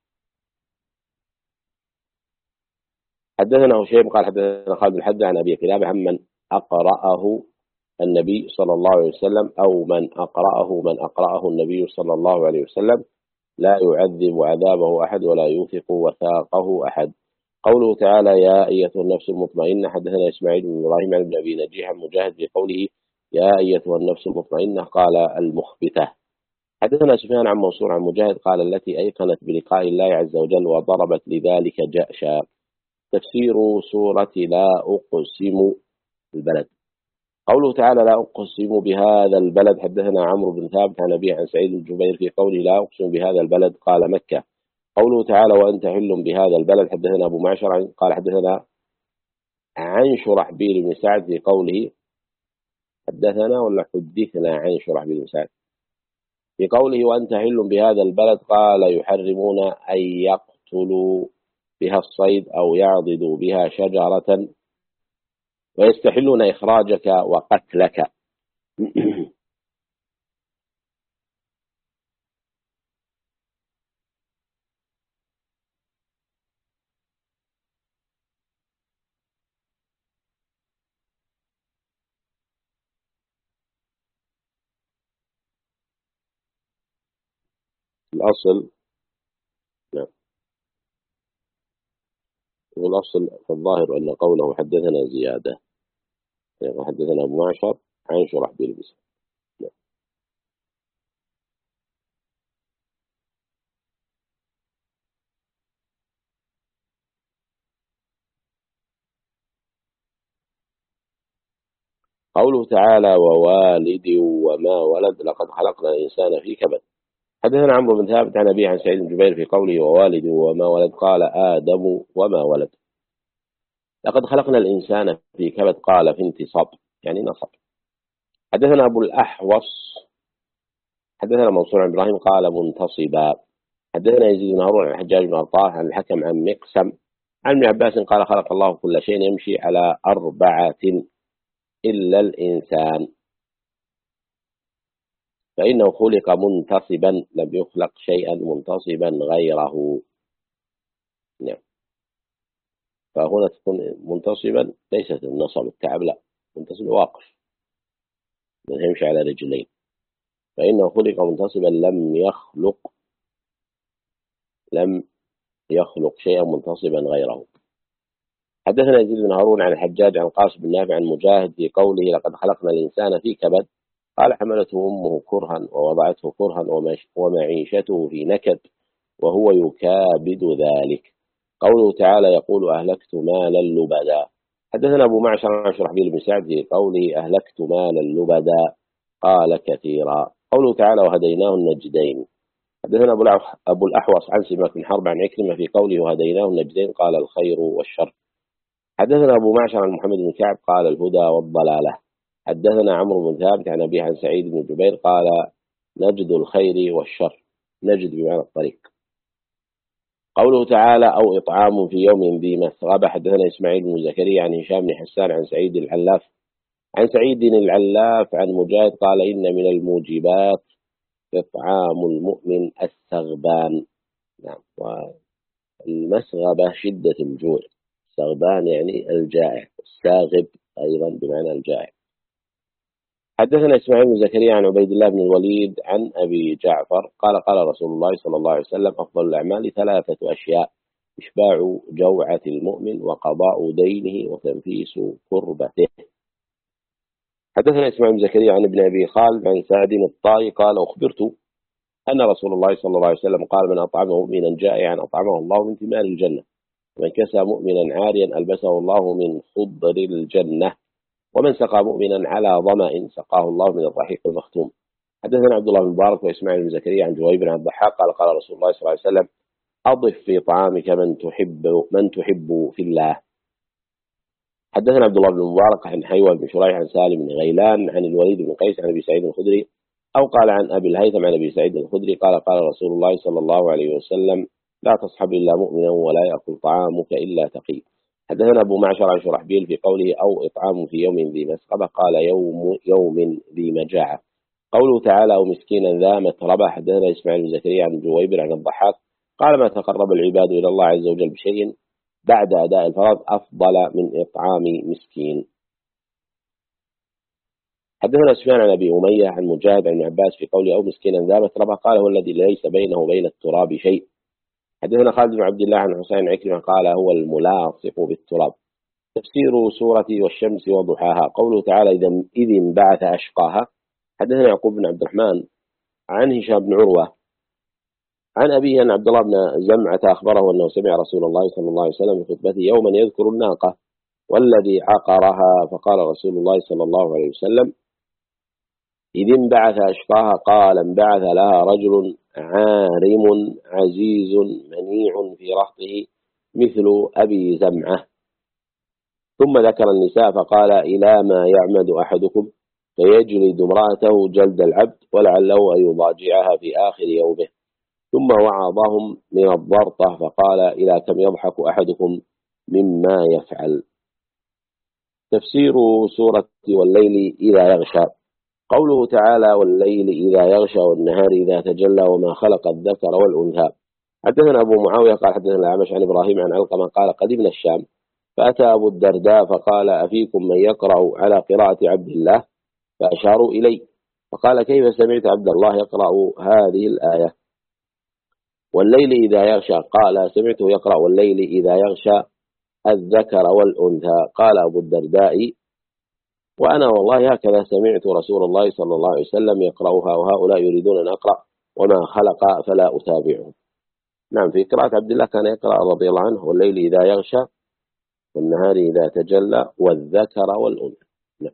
S1: حدثنا هشيم قال حدثنا خالد بن حدة عن أبي قلابة عمن أقرأه النبي صلى الله عليه وسلم أو من أقرأه النبي صلى الله عليه وسلم لا يعذب عذابه أحد ولا يوثق وثاقه أحد. قوله تعالى يا أيتها النفس المطمئنة. حدثنا إسماعيل بن إبراهيم عن ابن أبي نجيح عن مجاهد في قوله يا أيتها النفس المطمئنة قال المخبتة. حدثنا سفيان عن منصور عن مجاهد قال التي أيقنت بلقاء الله عز وجل وضربت لذلك جأشا. تفسير سورة لا أقسم البلد. قوله تعالى لا أقسم بهذا البلد. حدثنا عمرو بن ثابت عن أبيه عن سعيد بن جبير في قوله لا أقسم بهذا البلد قال مكة. قوله تعالى وأنت حل بهذا البلد. حدثنا أبو معشر قال حدثنا عن شرحبيل بن سعد في قوله حدثنا ولا حدثنا عن شرحبيل بن سعد في قوله وأنت حل بهذا البلد قال يحرمون أن يقتلوا بها الصيد أو يعضدوا بها شجرة ويستحلون إخراجك وقتلك. الأصل نعم. والأصل فالظاهر أن قوله حدثنا زيادة يعني حدثنا أبو معشر عن شرحبيل بن سعد. نعم. قوله تعالى ووالد وما ولد لقد خلقنا الإنسان في كبد. حدثنا عمرو بن ثابت عن أبيه عن سعيد بن جبير في قوله ووالد وما ولد قال آدم وما ولد. لقد خلقنا الإنسان في كبد قال في انتصاب يعني نصب. حدثنا أبو الأحوص حدثنا منصور عن إبراهيم قال منتصبا. حدثنا يزيد بن هارون عن الحجاج بن أرطاه عن الحكم عن مقسم عن ابن عباس قال خلق الله كل شيء يمشي على 4 إلا الإنسان فإنه خلق منتصبا لم يخلق شيئا منتصبا غيره. نعم. فهنا تكون منتصبا ليست النصب التعب لا منتصب واقف يمشي على رجلين. فإنه خلق منتصبا لم يخلق شيئا منتصبا غيره. حدثنا يزيد بن هارون عن الحجاج عن قاسم بن نافع عن مجاهد في قوله لقد خلقنا الإنسان في كبد قال حملته أمه كرها ووضعته كرها ومعيشته في نكد وهو يكابد ذلك. قوله تعالى يقول أهلكت مالا لبدا. حدثنا أبو معشر عن شرحبيل بن سعد في قوله أهلكت مالا لبدا قال كثيرا. قوله تعالى وهديناه النجدين. حدثنا أبو الأحوص عن سماك بن حرب عن عكرمة في قوله وهديناه النجدين قال الخير والشر. حدثنا أبو معشر عن محمد بن كعب قال الهدى والضلالة. حدثنا عمرو بن ثابت عن أبيه عن سعيد بن جبير قال نجد الخير والشر. نجد بمعنى الطريق. قوله تعالى أو إطعام في يوم ذي مسغبة. حدثنا إسماعيل بن زكريا عن هشام بن حسان عن سعيد العلاف عن مجاهد قال إن من الموجبات إطعام المؤمن السغبان. نعم. والمسغبة شدة الجوع. السغبان يعني الجائع. الساغب أيضا بمعنى الجائع. حدثنا إسماعيل بن زكريا عن عبيد الله بن الوليد عن أبي جعفر قال قال رسول الله صلى الله عليه وسلم أفضل الأعمال 3 أشياء إشباع جوعة المؤمن وقضاء دينه وتنفيس كربته. حدثنا إسماعيل بن زكريا عن ابن أبي خالد عن سعد الطائي قال أخبرت أن رسول الله صلى الله عليه وسلم قال: من أطعم مؤمنا جائعا أطعمه الله من ثمار الجنة، ومن كسى مؤمنا عاريا ألبسه الله من خضر الجنة، ومن سقى مؤمنا على ظمأ سقاه الله من الرحيق المختوم. حدثنا عبد الله بن مبارك وإسماعيل بن زكريا عن جويبر بن عبد الضحاك قال: قال رسول الله صلى الله عليه وسلم: أضف في طعامك من تحب في الله. حدثنا عبد الله بن مبارك عن حيوة بن شريح عن سالم بن غيلان عن الوليد بن قيس عن أبي سعيد الخدري، أو قال عن أبي الهيثم عن أبي سعيد الخدري قال: قال رسول الله صلى الله عليه وسلم: لا تصحب إلا مؤمنا ولا يأكل طعامك إلا تقي. حدثنا أبو معشر عن شرحبيل في قوله: أو إطعام في يوم ذي مسقبة، قال: يوم ذي مجاعة. قوله تعالى: ومسكينا ذا متربة. حدثنا إسماعيل بن زكريا عن جويبر عن الضحاك قال: ما تقرب العباد إلى الله عز وجل بشيء بعد أداء الفرض أفضل من إطعام مسكين. حدثنا سفيان عن أبي أمية عن مجاهد عن عباس في قوله: أو مسكينا ذا متربة، قال: هو الذي ليس بينه وبين التراب شيء. حدثنا خالد بن عبد الله عن حسين عكرمة قال: هو الملاصق بالتراب. تفسير سورة والشمس وضحاها. قوله تعالى: إذ انبعث أشقاها. حدثنا يعقوب بن عبد الرحمن عن هشام بن عروة عن أبيه أن عبد الله بن زمعة أخبره أنه سمع رسول الله صلى الله عليه وسلم في خطبته يوما يذكر الناقة والذي عقرها، فقال رسول الله صلى الله عليه وسلم: إذ انبعث أشقاها، قال: انبعث لها رجل عارم عزيز منيع في رهطه مثل أبي زمعة. ثم ذكر النساء فقال: إلى ما يعمد أحدكم فيجلد امرأته جلد العبد ولعله أن يضاجعها في آخر يومه. ثم وعظهم من الضرطة فقال: إلى كم يضحك أحدكم مما يفعل. تفسير سورة والليل إذا يغشى. قوله تعالى: والليل إذا يغشى والنهار إذا تجلى وما خلق الذكر والأنثى. حدثنا أبو معاوية قال: حدثنا الأعمش عن إبراهيم عن علقمة قال: قدمنا الشام فأتى أبو الدرداء فقال: أفيكم من يقرأ على قراءة عبد الله؟ فأشاروا إلي، فقال: كيف سمعت عبد الله يقرأ هذه الآية والليل إذا يغشى؟ قال: سمعته يقرأ والليل إذا يغشى الذكر والأنثى. قال أبو الدرداء: وأنا والله هكذا سمعت رسول الله صلى الله عليه وسلم يقرأها، وهؤلاء يريدون أن أقرأ وما خلق فلا أتابعهم. نعم، في قراءة عبد الله كان يقرأ رضي الله عنه: والليل إذا يغشى والنهار إذا تجلى والذكر والأنثى. نعم.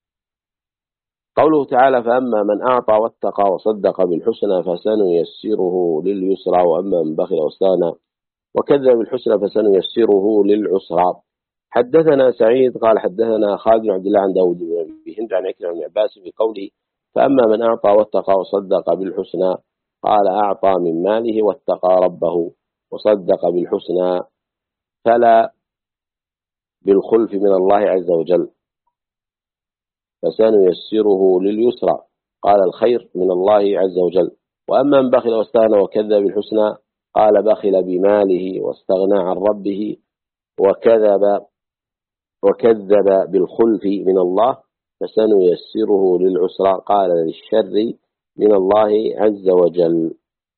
S1: قوله تعالى: فأما من أعطى واتقى وصدق بالحسنى فسنيسره لليسرى، وأما من بخل واستغنى وكذب بالحسنى فسنيسره للعسرى. حدثنا سعيد قال: حدثنا خالد بن عبد الله عن داود بن أبي هند عن عكرمة بن عباس في قوله: فأما من أعطى واتقى وصدق بالحسنى، قال: أعطى من ماله واتقى ربه وصدق بالحسنى فلا بالخلف من الله عز وجل فسنيسره لليسرى، قال: الخير من الله عز وجل. وأما من بخل واستغنى وكذب بالحسنى، قال: بخل بماله واستغنى عن ربه وكذب بالخلف من الله فسنيسره للعسرى، قال: للشر من الله عز وجل.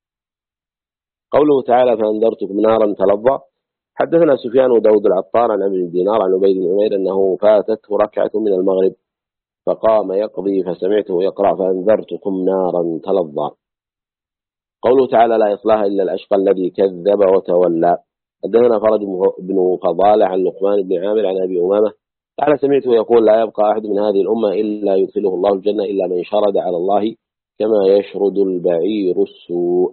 S1: قوله تعالى: فأنذرتكم نارا تلظى. حدثنا سفيان وداود العطار عن ابن دينار عن عبيد بن عمير أنه فاتته ركعة من المغرب فقام يقضي فسمعته يقرأ: فأنذرتكم نارا تلظى. قوله تعالى: لا يصلاها إلا الأشقى الذي كذب وتولى. حدثنا فرج بن فضالة عن لقمان بن عامر عن أبي أمامة قال: سمعته يقول: لا يبقى أحد من هذه الأمة إلا يدخله الله الجنة إلا من شرد على الله كما يشرد البعير السوء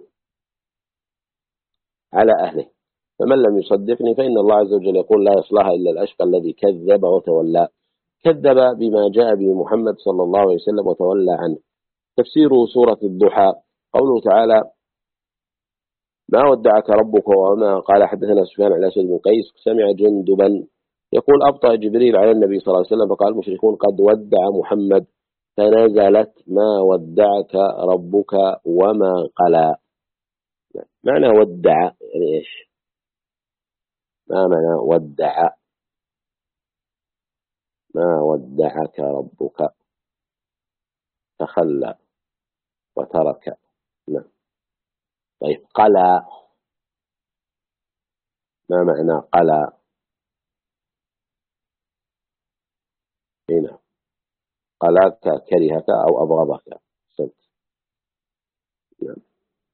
S1: على أهله، فمن لم يصدقني فإن الله عز وجل يقول: لا يصلاها إلا الأشقى الذي كذب وتولى. كذب بما جاء به محمد صلى الله عليه وسلم وتولى عنه. تفسير سورة الضحى. قوله تعالى: ما ودعك ربك وما قال. حدثنا سفيان عن الأسود بن قيس سمع جندبا يقول: أبطأ جبريل على النبي صلى الله عليه وسلم فقال المشركون: قد ودع محمد، فنزلت: ما ودعك ربك وما قلى. معنى ودع يعني إيش؟ ما معنى ودع؟ ما ودعك ربك تخلى وترك. نعم. طيب، قلى ما معنى قلى؟ هنا قلاك كرهك أو أبغضك. نعم.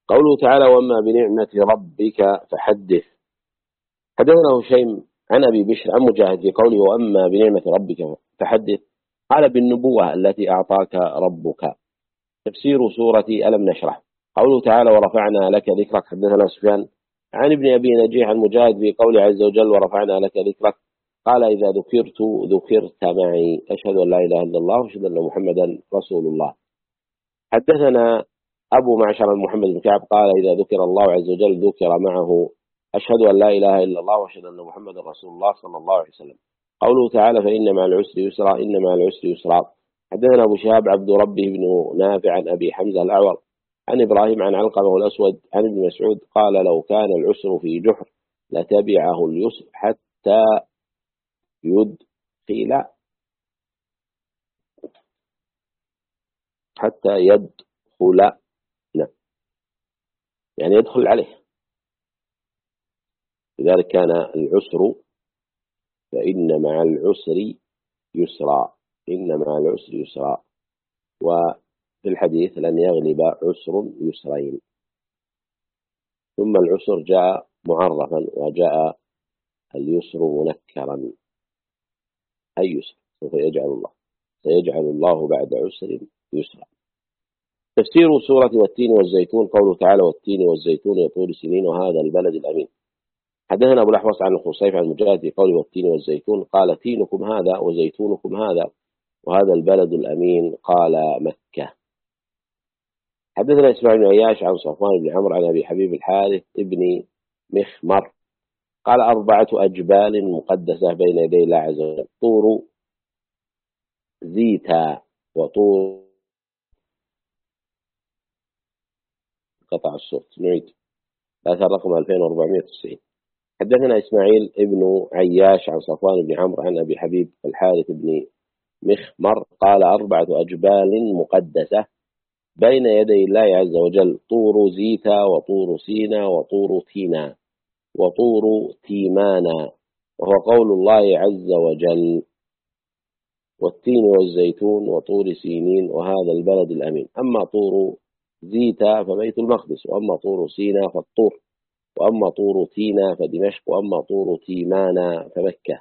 S1: قوله تعالى وأما بنعمة ربك فحدث. حدثنا هشيم عن أبي بشر عن مجاهد في قوله وأما بنعمة ربك فحدث قال بالنبوة التي أعطاك ربك. تفسير سورة ألم نشرح. قوله تعالى ورفعنا لك ذكرك. حدثنا سفيان عن ابن أبي نجيح عن مجاهد في قوله عز وجل ورفعنا لك ذكرك قال إذا ذكرت ذكرت معي أشهد أن لا إله إلا الله وأشهد أن محمدا رسول الله. حدثنا أبو معشر محمد بن كعب قال إذا ذكر الله عز وجل ذكر معه أشهد أن لا إله إلا الله وأشهد أن محمدا رسول الله صلى الله عليه وسلم. قوله تعالى فإن مع العسر يسرا إن مع العسر يسرا. حدثنا أبو شهاب عبد ربه بن نافع عن أبي حمزة الأعور عن إبراهيم عن علقمة والأسود عن ابن مسعود قال لو كان العسر في جحر لتبعه اليسر حتى يدخل لا يعني يدخل عليه. لذلك كان العسر فإن مع العسر يسرا إن مع العسر يسرا. وفي الحديث لن يغلب عسر يسرين. ثم العسر جاء معرفا وجاء اليسر منكرا أي يسر سوف سيجعل الله بعد عسر يسرا. تفسير سورة والتين والزيتون. قوله تعالى والتين والزيتون يطول سنين وهذا البلد الأمين. حدثنا أبو الأحوص عن الخصيف عن مجاهد في قوله والتين والزيتون قال تينكم هذا وزيتونكم هذا وهذا البلد الأمين قال مكة. حدثنا إسماعيل بن عياش عن صفوان بن عمرو عن أبي حبيب الحارث ابن مخمر قال 4 أجبال مقدسة بين يدي الله عز وجل طور زيتا وطور قطع الصوت نعيد آثار رقم 2490. حدثنا إسماعيل ابن عياش عن صفوان بن عمرو عن أبي حبيب الحارث بن مخمر قال 4 أجبال مقدسة بين يدي الله عز وجل طور زيتا وطور سينا وطور تينا وطور تيمانا وهو قول الله عز وجل والتين والزيتون وطور سينين وهذا البلد الأمين. أما طور زيتا فبيت المقدس وأما طور سينا فالطور وأما طور تينا فدمشق وأما طور تيمانا فمكة.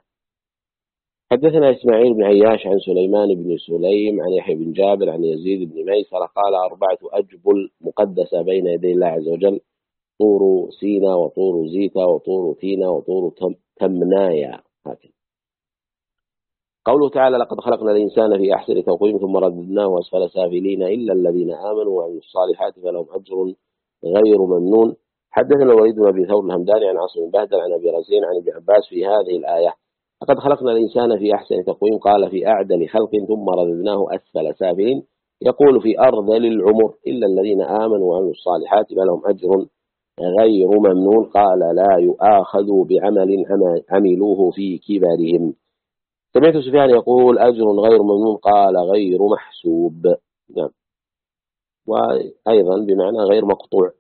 S1: حدثنا إسماعيل بن عياش عن سليمان بن سليم عن يحيى بن جابر عن يزيد بن ميسر قال 4 أجبل مقدسة بين يدي الله عز وجل طور سينا وطور زيتا وطور تينا وطور تمنايا. هكذا. قوله تعالى لقد خلقنا الإنسان في أحسن تقويم ثم رددناه أسفل سافلين إلا الذين آمنوا وعملوا الصالحات فلهم أجر غير ممنون. حدثنا الوليد بن أبي ثور الهمداني عن عاصم بهدل عن أبي رزين عن ابن عباس في هذه الآية لقد خلقنا الإنسان في أحسن تقويم قال في أعدل خلق ثم رددناه أسفل سافلين يقول في أرذل العمر إلا الذين آمنوا وعملوا الصالحات فلهم أجر غير ممنون قال لا يؤاخذوا بعمل عملوه في كبرهم. سمعت سفيان يقول أجر غير ممنون قال غير محسوب. نعم. وأيضا بمعنى غير مقطوع.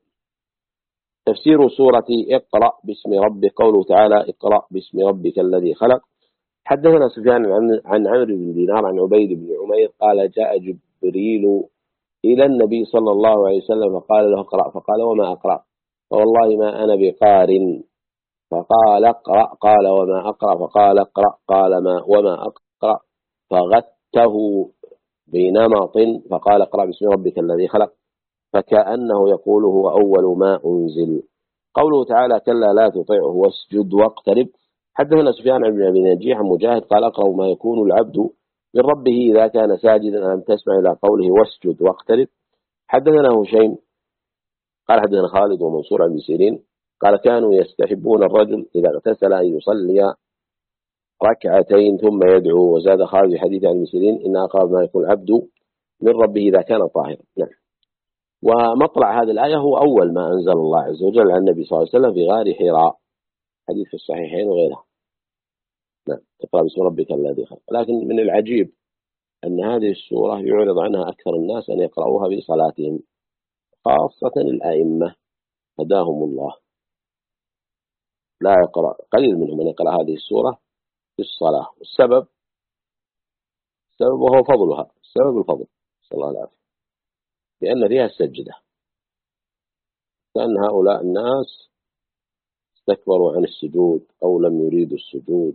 S1: تفسير سورة اقرأ باسم ربك. قوله تعالى اقرأ باسم ربك الذي خلق. حدثنا سفيان عن عمرو بن دينار عن عبيد بن عمير قال جاء جبريل إلى النبي صلى الله عليه وسلم فقال له اقرأ فقال وما أقرأ فوالله ما أنا بقار فقال اقرأ قال وما أقرأ فقال اقرأ قال وما أقرأ فغته بنمط فقال اقرأ باسم ربك الذي خلق فكأنه يقول هو أول ما أنزل. قوله تعالى كلا لا تطيعه واسجد واقترب. حدثنا سفيان بن أبي نجيح عن مجاهد قال أقرأ ما يكون العبد من ربه إذا كان ساجدا أن تسمع إلى قوله واسجد واقترب. حدثنا هشيم قال حدثنا خالد ومنصور عن سيرين قال كانوا يستحبون الرجل إذا اغتسل أن يصلي ركعتين ثم يدعو. وزاد خالد حديث عن سيرين إن أقرب ما يكون العبد من ربه إذا كان طاهرا. نعم. ومطلع هذه الآية هو أول ما أنزل الله عز وجل على النبي صلى الله عليه وسلم في غار حراء حديث في الصحيحين وغيرها. نعم. اقرأ باسم ربك الذي خلق. لكن من العجيب أن هذه السورة يعرض عنها أكثر الناس أن يقرأوها في صلاتهم خاصة الأئمة هداهم الله لا يقرأ قليل منهم من يقرأ هذه السورة في الصلاة. السبب وهو فضلها السبب الفضل صلى الله عليه وسلم لأن فيها السجدة كأن هؤلاء الناس استكبروا عن السجود أو لم يريدوا السجود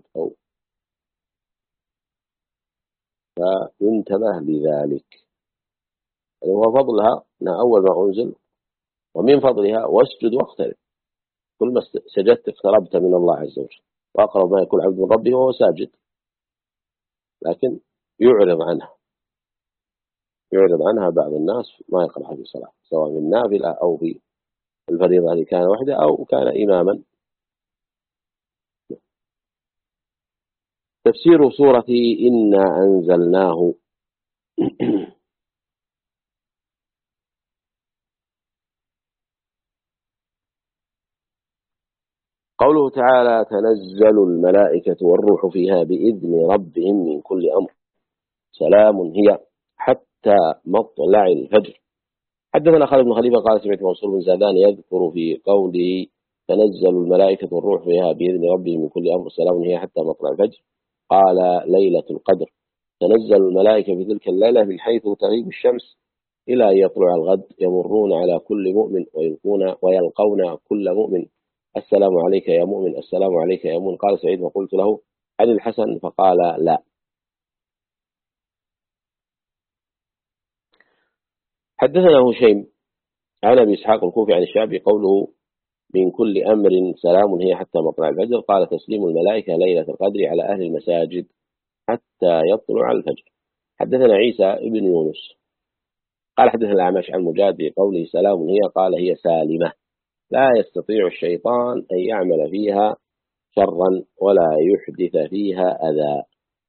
S1: فينتبه لذلك. وفضلها أنها أول ما أنزل، ومن فضلها واسجد واقترب، كل ما سجدت اقتربت من الله عز وجل، وأقرب ما يكون عبد من ربه وهو ساجد، لكن يعرض عنها بعض الناس ما يقرأها في صلاة، سواء من نافلة أو في الفريضة التي كان وحده أو كان إماما. تفسير سورة إنا أنزلناه. قوله تعالى تنزل الملائكة والروح فيها بإذن ربهم من كل أمر سلام هي حتى مطلع الفجر. حدثنا خالد بن خليفة قال سمعت منصور بن زادان يذكر في قوله تنزل الملائكة والروح فيها بإذن ربهم من كل أمر سلام هي حتى مطلع الفجر، قال ليلة القدر. تنزل الملائكة في تلك الليلة من حيث تغيب الشمس إلى أن يطلع الغد، يمرون على كل مؤمن ويلقون كل مؤمن السلام عليك يا مؤمن، السلام عليك يا مؤمن. قال سعيد فقلت له عن الحسن فقال لا. حدثنا هشيم عن أبي إسحاق الكوفي عن الشعبي قوله من كل أمر سلام هي حتى مطلع الفجر، قال تسليم الملائكة ليلة القدر على أهل المساجد حتى يطلع الفجر. حدثنا عيسى ابن يونس قال حدثنا الأعمش عن مجاهد بقوله سلام هي، قال هي سالمة لا يستطيع الشيطان أن يعمل فيها شرا ولا يحدث فيها أذى.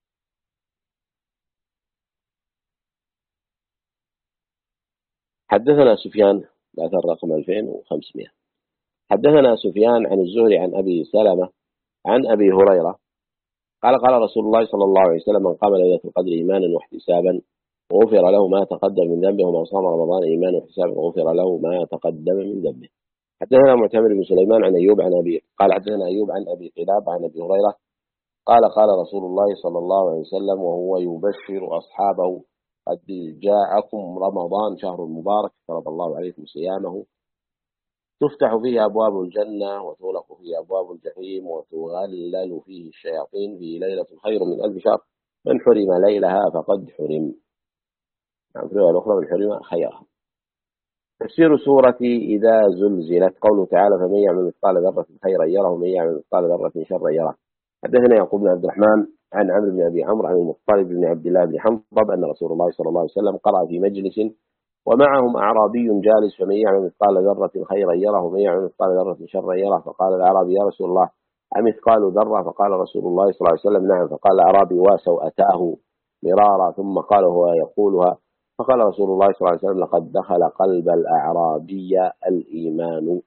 S1: حدثنا سفيان الأثر رقم 2500. حدثنا سفيان عن الزهري عن أبي سلمة عن أبي هريرة قال قال رسول الله صلى الله عليه وسلم من قام ليلة القدر إيمانا واحتسابا وغفر له ما تقدم من ذنبه، ومن صام رمضان إيمانا واحتسابا وغفر له ما تقدم من ذنبه. حدثنا معتمر بن سليمان عن أيوب عن أبي قال حدثنا أيوب عن أبي قلاب عن أبي هريرة قال قال رسول الله صلى الله عليه وسلم وهو يبشر أصحابه قد جاءكم رمضان شهر مبارك فرض الله عليكم صيامه، تفتح فيه أبواب الجنة وتغلق فيه أبواب الجحيم وتغلل فيه الشياطين، في ليلة خير من 1000 شهر، من حرم ليلها فقد حرم. في الرواية الأخرى من حرم خيرها. تفسير سورة إذا زلزلت قوله تعالى فمن يعمل مثقال ذرة خيرا يره ومن يعمل مثقال ذرة شرا يره. حدثنا يعقوب بن عبد الرحمن عن عمرو بن أبي عمرو عن المطلب بن عبد الله بن حنطب أن رسول الله صلى الله عليه وسلم قرأ في مجلس ومعهم أعرابي جالس فمن يعمل مثقال ذرة خيرا يره ومن يعمل مثقال ذرة شرا يره، فقال الأعرابي يا رسول الله أمثقال ذرة؟ فقال رسول الله صلى الله عليه وسلم نعم. فقال الأعرابي وسوءتاه مرارا ثم قال هو يقولها، فقال رسول الله صلى الله عليه وسلم لقد دخل قلب الأعرابي الإيمان.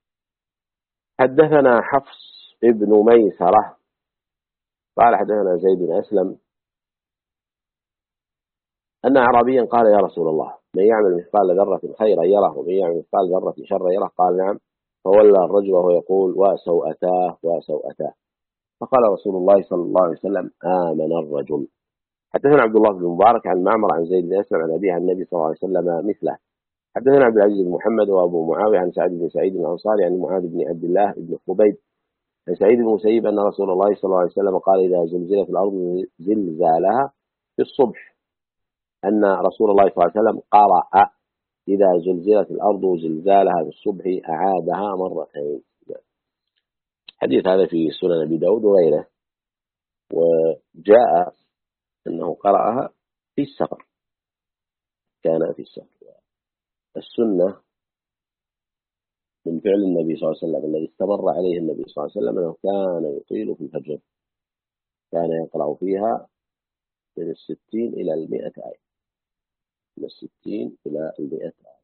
S1: حدثنا حفص ابن ميسرة قال حدثنا زيد بن أسلم أن أعرابيا قال يا رسول الله من يعمل مثقال ذرة خيرا يره ومن يعمل مثقال ذرة شرا يره؟ قال نعم. فولى الرجل وهو يقول وسوءتاه وسوءتاه، فقال رسول الله صلى الله عليه وسلم آمن الرجل. حدثنا عبد الله بن مبارك عن معمر عن زيد بن أسلم عن أبيه عن النبي صلى الله عليه وسلم مثله. حدثنا عبد العزيز بن محمد وأبو معاوية عن سعد بن سعيد الأنصاري عن معاذ بن عبد الله بن خبيب عن سعيد بن المسيب أن رسول الله صلى الله عليه وسلم قال إذا زلزلت الأرض زلزالها في الصبح، أن رسول الله صلى الله عليه وسلم قرأ إذا زلزلت الأرض زلزالها في الصبح أعادها مرتين. حديث هذا في سنن أبي داود وغيره، وجاء أنه قرأها في السفر، كان في السفر. السنة من فعل النبي صلى الله عليه وسلم الذي استمر عليه النبي صلى الله عليه وسلم أنه كان يطيل في الفجر، كان يقرأ فيها من 60 إلى 100 آية، من 60 إلى 100 آية.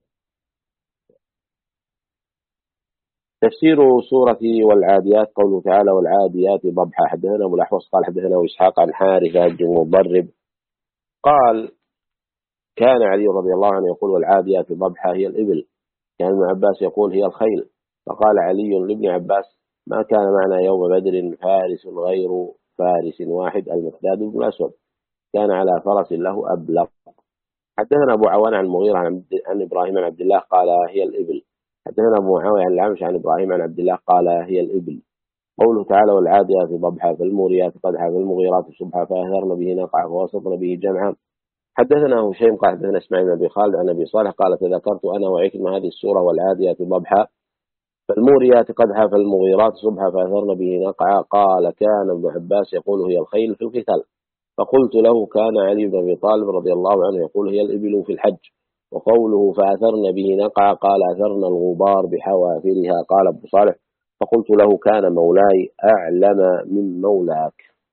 S1: تفسير سورة والعاديات قوله تعالى والعاديات ضبحا. حدثنا أبو الأحوص قال حدثنا إسحاق عن حارثة بن مضرب قال كان علي رضي الله عنه يقول والعاديات ضبحا هي الإبل، كان ابن عباس يقول هي الخيل. فقال علي لابن عباس ما كان معنا يوم بدر فارس غير فارس واحد المقداد بن الأسود، كان على فرس له أبلغ. حدثنا أبو عوان عن المغيرة عن إبراهيم عن عبد الله قال هي الإبل. حدثنا أبو معاوية عن الأعمش عن إبراهيم عن عبد الله قال هي الإبل. قوله تعالى والعاديات ضبحا فالموريات قدحا فالمغيرات صبحا فأثرن به نقعا فوسطن به جمعا. حدثنا هشيم قال حدثنا اسماعيل بن أبي خالد عن أبي صالح قال تذكرت أنا وعكرمة هذه السورة والعاديات ضبحا فالموريات قدحا فالمغيرات صبحا فأثرن به نقعا. قال كان ابن عباس يقول هي الخيل في القتال، فقلت له كان علي بن أبي طالب رضي الله عنه يقول هي الإبل في الحج. وقوله فأثرن به نقعا قال أثرن الغبار بحوافرها. قال أبو صالح فقلت له كان مولاي أعلم من مولاك.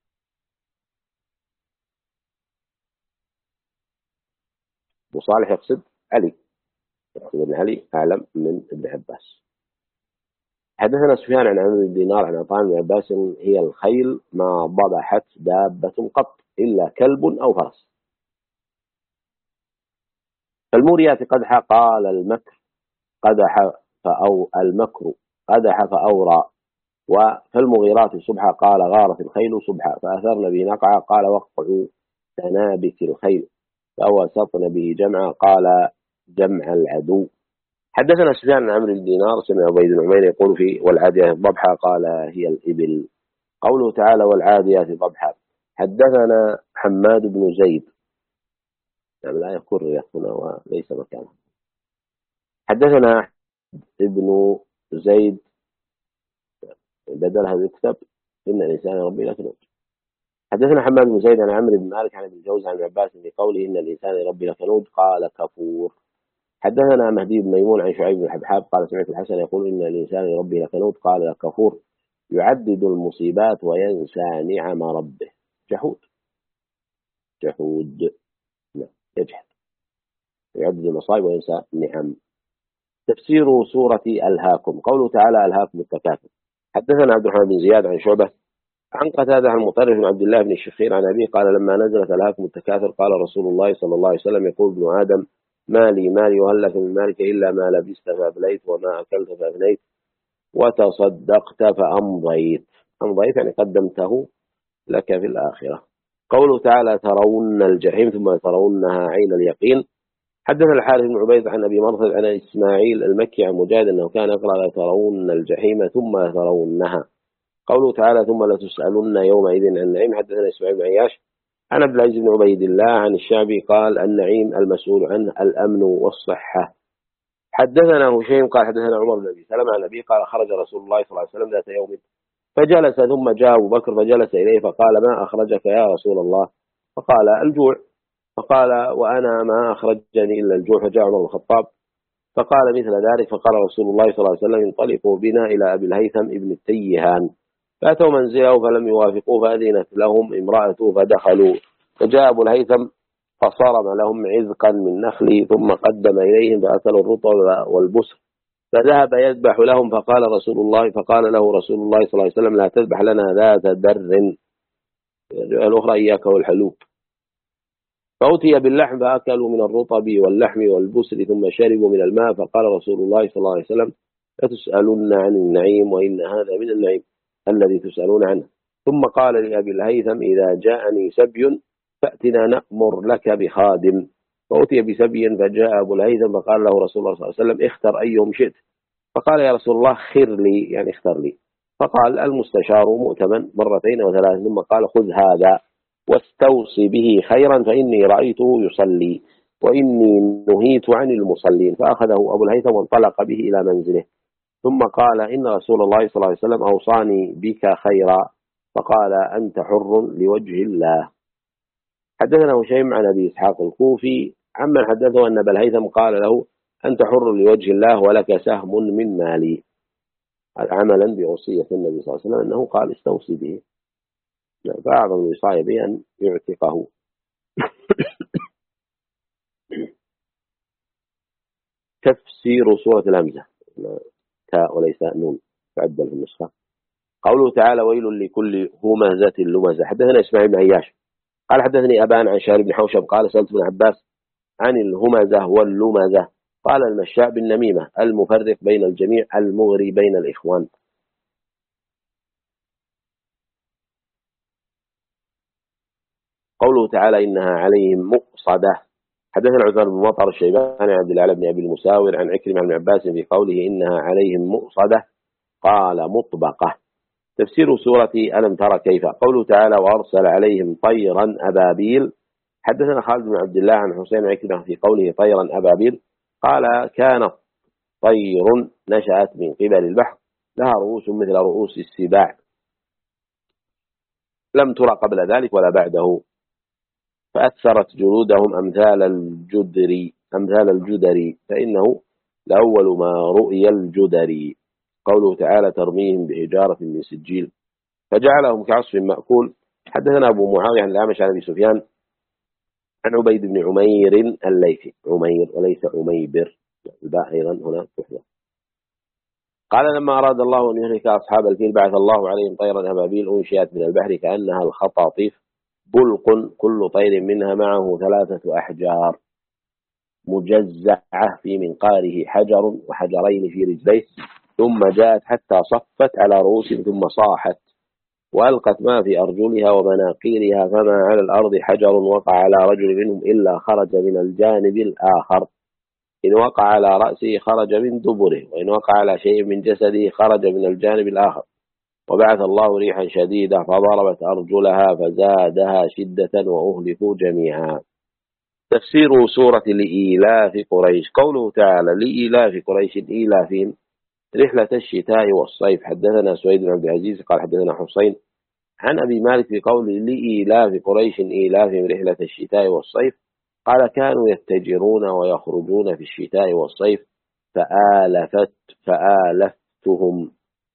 S1: أبو صالح يقصد علي، يقصد ابن علي أعلم من ابن عباس. حدثنا سفيان عن عمرو بن دينار عن عطاء بن عباس هي الخيل ما ضبحت دابة قط إلا كلب أو فرس. فالموريات قدح قال المكر قدح فأو المكر قدح فأورى. فالمغيرات صبحا قال غارت الخيل صبحا فأثرن به نقعا قال وقعوا تنابك الخيل فوسطن به جمعا قال جمع العدو. حدثنا سفيان عن عمرو بن دينار سمع عبيد بن عمير يقول في والعاديات ضبحا قال هي الإبل. قوله تعالى والعاديات ضبحا. حدثنا حماد بن زيد، يعني لا يكون هنا وليس مكانه. حدثنا ابن زيد بدلها يكتب إن الإنسان ربي لكنود. حدثنا حماد بن زيد عن عمرو بن مالك عن ابن جوز عن عباس في قوله إن الإنسان ربي لكنود قال كفور. حدثنا مهدي بن ميمون عن شعيب بن الحبحاب قال سمعت الحسن يقول إن الإنسان ربي لكنود قال كفور يعدد المصيبات وينسى نعم ربه. جحود يجحد، يعدد المصائب وينسى نعم. تفسير سورة ألهاكم. قوله تعالى ألهاكم التكاثر. حدثنا عبد الرحمن بن زياد عن شعبة عن قتادة عن مطرف بن عبد الله بن الشخير عن أبيه قال لما نزلت ألهاكم التكاثر قال رسول الله صلى الله عليه وسلم يقول ابن آدم مالي وهل لك من مالك إلا ما لبست فأبليت وما أكلت فأفنيت وتصدقت فأمضيت. أمضيت يعني قدمته لك في الآخرة. قوله تعالى ترون الجحيم ثم ترونها عين اليقين. حدث الحارث بن عبيد عن أبي مرثد عن إسماعيل المكي عن مجاهد أنه كان يقرأ لترون الجحيم ثم ترونها. قوله تعالى ثم لتسألن يومئذ عن النعيم. حدثنا إسماعيل بن عياش عن عبد العزيز بن عبيد الله عن الشعبي قال النعيم المسؤول عنه الأمن والصحة. حدثنا هشيم قال حدثنا عمر بن أبي سلمة عن أبي قال خرج رسول الله صلى الله عليه وسلم ذات يوم فجلس ثم جاء أبو بكر فجلس إليه فقال ما أخرجك يا رسول الله؟ فقال الجوع. فقال وأنا ما أخرجني إلا الجوع. فجاء عمر بن الخطاب فقال مثل ذلك فقال رسول الله صلى الله عليه وسلم انطلقوا بنا إلى أبي الهيثم ابن التيهان. فأتوا منزله فلم يوافقوا فأذنت لهم امرأته فدخلوا فجاء أبو الهيثم فصرم لهم عذقا من نخل ثم قدم إليهم فأكلوا الرطب والبسر فذهب يذبح لهم فقال له رسول الله صلى الله عليه وسلم لا تذبح لنا ذات در. الأخرى إياك والحلوب. فأتي باللحم فأكلوا من الرطب واللحم والبسر ثم شربوا من الماء فقال رسول الله صلى الله عليه وسلم لتسألن عن النعيم وإن هذا من النعيم الذي تسألون عنه. ثم قال لأبي الهيثم إذا جاءني سبي فأتنا نأمر لك بخادم. فأتي بسبي فجاء أبو الهيثم فقال له رسول الله صلى الله عليه وسلم اختر أيهم شئت. فقال يا رسول الله خر لي يعني اختر لي. فقال المستشار مؤتمن مرتين وثلاث. ثم قال خذ هذا واستوصي به خيرا فإني رأيته يصلي وإني نهيت عن المصلين. فأخذه أبو الهيثم وانطلق به إلى منزله. ثم قال إن رسول الله صلى الله عليه وسلم أوصاني بك خيرا. فقال أنت حر لوجه الله. حدثنا هشيم عن أبي إسحاق الكوفي عمن حدثه أن أبا الهيثم قال له أنت حر لوجه الله ولك سهم من مالي عملا بوصية النبي صلى الله عليه وسلم أنه قال استوصي به. فأعظم الوصاية به أن يعتقه. تفسير سورة الهمزة تاء وليس نون تعدل في النسخة. قوله تعالى ويل لكل همزة لمزة. حدثنا إسماعيل بن عياش قال حدثني أبان عن شهر بن حوشب قال سألت ابن عباس عن الهمزة واللمزة قال المشاء بالنميمة المفرق بين الجميع المغري بين الإخوان. قوله تعالى إنها عليهم مؤصدة حدثنا عثمان بن مطر الشيباني عن عبد الأعلى بن أبي المساور عن عكرمة عن ابن عباس في قوله إنها عليهم مؤصدة قال مطبقة. تفسير سورة ألم ترى كيف. قوله تعالى وأرسل عليهم طيرا أبابيل. حدثنا خالد بن عبد الله عن حسين عكرمة في قوله طيرا أبابيل قال كانت طير نشأت من قبل البحر لها رؤوس مثل رؤوس السباع لم ترى قبل ذلك ولا بعده فأكثرت جلودهم أمثال الجدري فإنه لأول ما رؤي الجدري. قوله تعالى ترميهم بحجارة من سجيل فجعلهم كعصف مأكول. حدثنا أبو معاوية عن الأعمش عن أبي سفيان عن عبيد بن عمير الليثي عمير وليس عميبر الباء أيضا هنا تحذف. قال لما أراد الله أن يهلك أصحاب الفيل بعث الله عليهم طيرا أبابيل أنشئت من البحر كأنها الخطاطيف بلق كل طير منها معه 3 أحجار مجزعة في منقاره حجر وحجرين في رجليه ثم جاءت حتى صفت على رؤوسهم ثم صاحت وألقت ما في أرجلها ومناقيرها فما على الأرض حجر وقع على رجل منهم إلا خرج من الجانب الآخر إن وقع على رأسه خرج من دبره وإن وقع على شيء من جسده خرج من الجانب الآخر وبعث الله ريحا شديدة فضربت أرجلها فزادها شدة وأهلكوا جميعا. تفسير سورة لإيلاف قريش. قوله تعالى لإيلاف قريش إيلافهم رحلة الشتاء والصيف. حدثنا سويد بن عبد العزيز قال حدثنا حسين عن أبي مالك في قوله لإيلاف قريش إيلافهم رحلة الشتاء والصيف قال كانوا يتجرون ويخرجون في الشتاء والصيف فآلفتهم.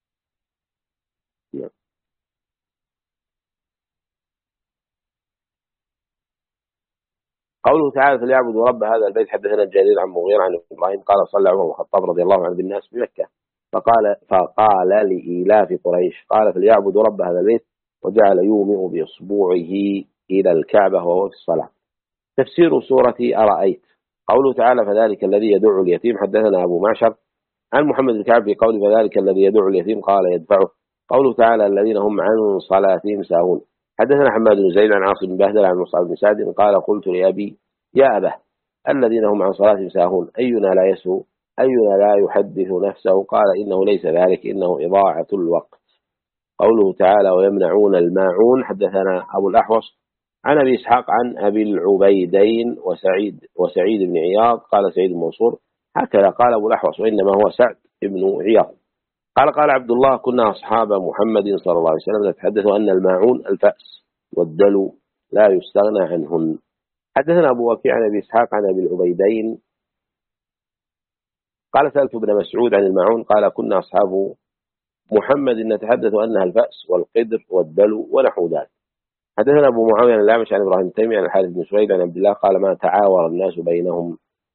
S1: قوله تعالى فليعبدوا رب هذا البيت. حدثنا الجرير عن مغيرة عن إبراهيم قال صلى عمر بن الخطاب رضي الله عنه بالناس بمكة فقال لإيلاف قريش قال فليعبدوا رب هذا البيت وجعل يومئ بإصبعه إلى الكعبة وهو في الصلاة. تفسير سورة أرأيت. قوله تعالى فذلك الذي يدعو اليتيم. حدثنا أبو معشر عن محمد بن كعب في قول فذلك الذي يدعو اليتيم قال يدفعه. قوله تعالى الذين هم عن صلاتهم ساهون. حدثنا حماد بن زيد عن عاصم بن بهدل عن مصعب بن سعد قال قلت لأبي يا أبه الذين هم عن صلاتهم ساهون أينا لا يسهو أينا لا يحدث نفسه قال إنه ليس ذلك إنه إضاعة الوقت. قوله تعالى ويمنعون الماعون. حدثنا أبو الأحوص عن أبي إسحاق عن أبي العبيدين وسعيد بن عياض قال سعيد بن منصور هكذا قال أبو الأحوص وإنما هو سعد بن عياض قال عبد الله كنا أصحاب محمد صلى الله عليه وسلم نتحدث أن الماعون الفأس والدلو لا يستغنى عنهن. حدثنا أبو وكيع عن أبي إسحاق عن أبي العبيدين قال سألت ابن مسعود عن الماعون قال كنا أصحاب محمد نتحدث أنها الفأس والقدر والدلو ونحو ذلك. حدثنا أبو معاوية عن الأعمش عن إبراهيم التيمي عن الحارث بن سويد عن عبد الله قال ما تعاور الناس بينهم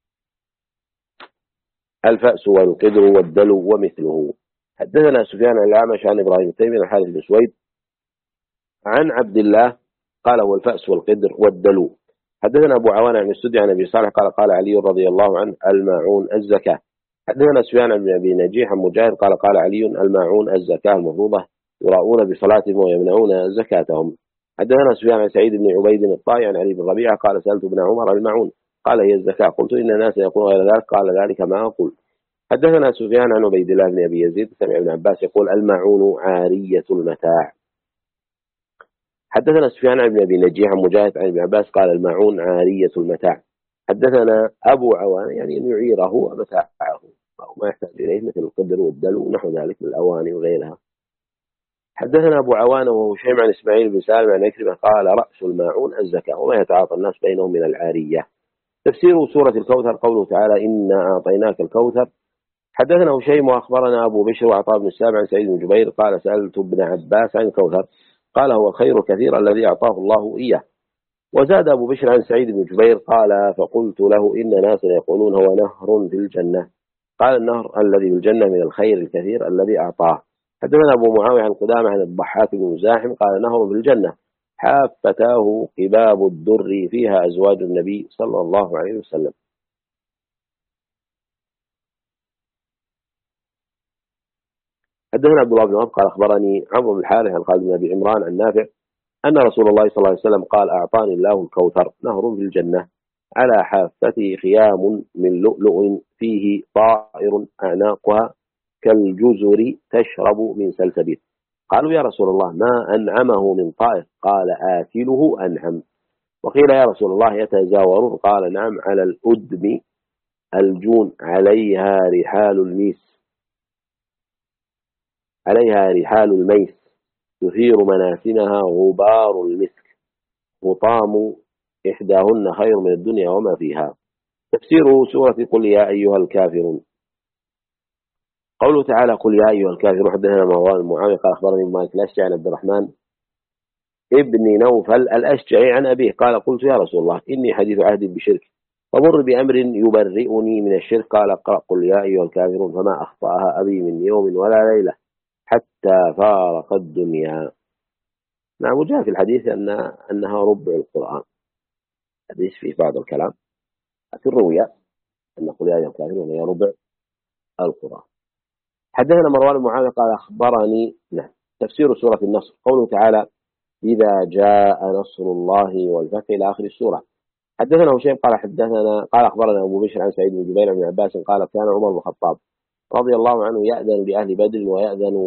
S1: الفأس والقدر والدلو ومثله. حدثنا سفيان عن الأعمش عن إبراهيم التيمي عن الحارث بن سويد عن عبد الله قال هو الفأس والقدر والدلو. حدثنا أبو عوان عن السدي عن أبي صالح قال علي رضي الله عنه الماعون الزكاة. حدثنا سفيان عن أبي نجيح عن مجاهد قال علي الماعون الزكاة المفروضة يراؤون بصلاتهم ويمنعون زكاتهم. حدثنا سفيان عن سعيد بن عبيد الطائي عن علي بن ربيعة قال سألت ابن عمر الماعون قال هي الزكاة قلت إن الناس يقولون غير ذلك قال ذلك ما أقول. حدثنا سفيان عن عبيد الله بن أبي يزيد سمع ابن عباس يقول الماعون عارية المتاع. حدثنا سفيان عن أبي نجيح عن مجاهد عن ابن عباس قال الماعون عارية المتاع. حدثنا أبو عوان يعني أن يعيره متاعه أو ما يحتاج إليه مثل القدر والدلو ونحو ذلك من الأواني وغيرها. حدثنا أبو عوان وهشيم عن إسماعيل بن سالم عن عكرمة قال رأس الماعون الزكاة وما يتعاطى الناس بينهم من العارية. تفسير سورة الكوثر. قوله تعالى إنا أعطيناك الكوثر. حدثنا هشيم وأخبرنا أبو بشر وعطاء بن السابع عن سعيد بن جبير قال سألت ابن عباس عن الكوثر قال هو الخير كثير الذي أعطاه الله إياه. وزاد أبو بشر عن سعيد بن جبير قال فقلت له إن ناسا يقولون هو نهر في الجنة قال النهر الذي في الجنة من الخير الكثير الذي أعطاه. حدثنا أبو معاوية عن قدامة عن الضحاك بن مزاحم قال نهر في الجنة حافتاه قباب الدر فيها أزواج النبي صلى الله عليه وسلم. حدثنا عبد الله بن وهب قال أخبرني عمرو بن الحارث عن خالد بن أبي عمران عن نافع أن رسول الله صلى الله عليه وسلم قال أعطاني الله الكوثر نهر في الجنة على حافته خيام من لؤلؤ فيه طائر أعناقها كالجزر تشرب من سلسبيل. قالوا يا رسول الله ما أنعمه من طائر؟ قال آكله أنعم. وقيل يا رسول الله يتزاورون؟ قال نعم، على الأدم الجون عليها رحال الميس، عليها رحال الميس تثير مناسمها غبار المسك، خطام إحداهن خير من الدنيا وما فيها. تفسير سورة قل يا أيها الكافرون. قوله تعالى قل يا أيها الكافرون. حدثنا مروان المعاوية قال أخبرني مالك الأشجعي عن عبد الرحمن ابن نوفل الأشجعي عن أبيه قال قلت يا رسول الله إني حديث عهد بشرك فمر بأمر يبرئني من الشرك. قال اقرأ قل يا أيها الكافرون فما أخطأها أبي من يوم ولا ليلة حتى فارق الدنيا. نعم، وجاء في الحديث أنها ربع القرآن. حديث فيه بعض الكلام في الرؤيا أن قل يا أيها الكافرون هي ربع القرآن. حدثنا مروان المعاوية قال أخبرني نعم. تفسير سورة النصر. قوله تعالى إذا جاء نصر الله والفتح إلى آخر السورة. حدثنا هشيم قال أخبرنا أبو بشر عن سعيد بن جبير بن عباس قال كان عمر بن الخطاب رضي الله عنه يأذن لأهل بدر ويأذن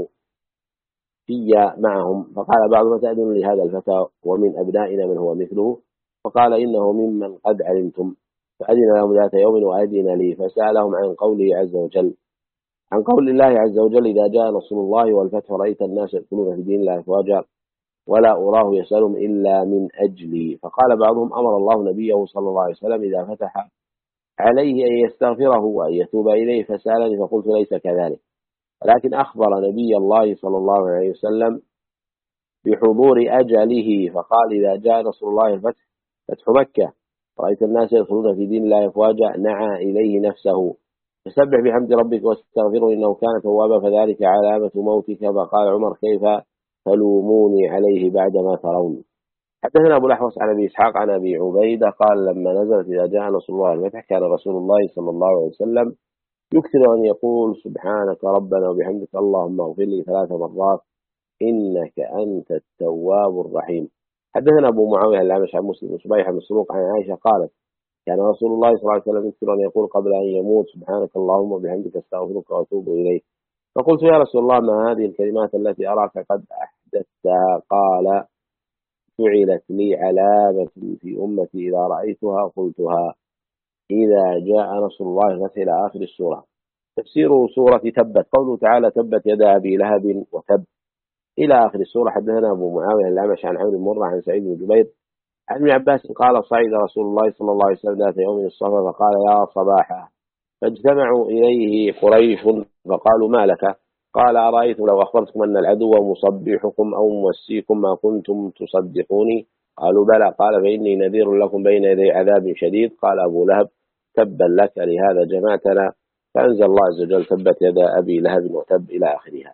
S1: في معهم، فقال بعضهم تأذن لهذا الفتى ومن أبنائنا من هو مثله، فقال إنه ممن قد علمتم، فأذن لهم ذات يوم وأذن لي فسألهم عن قوله عز وجل، عن قول الله عز وجل إذا جاء نصر الله والفتح رأيت الناس يدخلون في دين الله أفواجا ولا أراه يسألهم إلا من أجلي. فقال بعضهم أمر الله نبيه صلى الله عليه وسلم إذا فتح عليه أن يستغفره وأن يتوب إليه، فسألني فقلت ليس كذلك، ولكن أخبر نبي الله صلى الله عليه وسلم بحضور أجله فقال إذا جاء نصر الله الفتح فتح مكة رأيت الناس يدخلون في دين الله أفواجا نعى إليه نفسه، فسبح بحمد ربك واستغفره إنه كان توابا فذلك علامة موتك. فقال عمر كيف تلوموني عليه بعدما ترون. حدثنا أبو الأحوص عن أبي إسحاق عن أبي عبيدة قال لما نزلت إذا جاء نصر الله الفتح كان رسول الله صلى الله عليه وسلم يكثر أن يقول سبحانك ربنا وبحمدك اللهم اغفر لي 3 مرات إنك أنت التواب الرحيم. حدثنا أبو معاوية الأعمش عن مسلم بن صبيح بن مسروق عن عائشة قالت كان رسول الله صلى الله عليه وسلم يكثر أن يقول قبل أن يموت سبحانك اللهم وبحمدك استغفرك وأتوب إليك. فقلت يا رسول الله ما هذه الكلمات التي أراك قد أحدثتها؟ قال جعلت لي علامة في أمتي إذا رأيتها قلتها. إذا جاء نصر الله الفتح إلى آخر السورة. تفسير سورة تبت. قوله تعالى تبت يدا أبي لهب وتب إلى آخر السورة. حدثنا أبو معاوية الأعمش عن عمرو مرة عن سعيد بن جبير عن ابن عباس قال صعد رسول الله صلى الله عليه وسلم ذات يوم الصفا فقال يا صباحا، فاجتمعوا إليه قريش فقالوا ما لك؟ قال أرأيتم لو أخبرتكم أن العدو مصبحكم أو موسيكم ما كنتم تصدقوني؟ قالوا بلى. قال فإني نذير لكم بين يدي عذاب شديد. قال أبو لهب تبا لك لهذا جمعتنا، فأنزل الله عز وجل تبت يدا أبي لهب وتب إلى آخرها.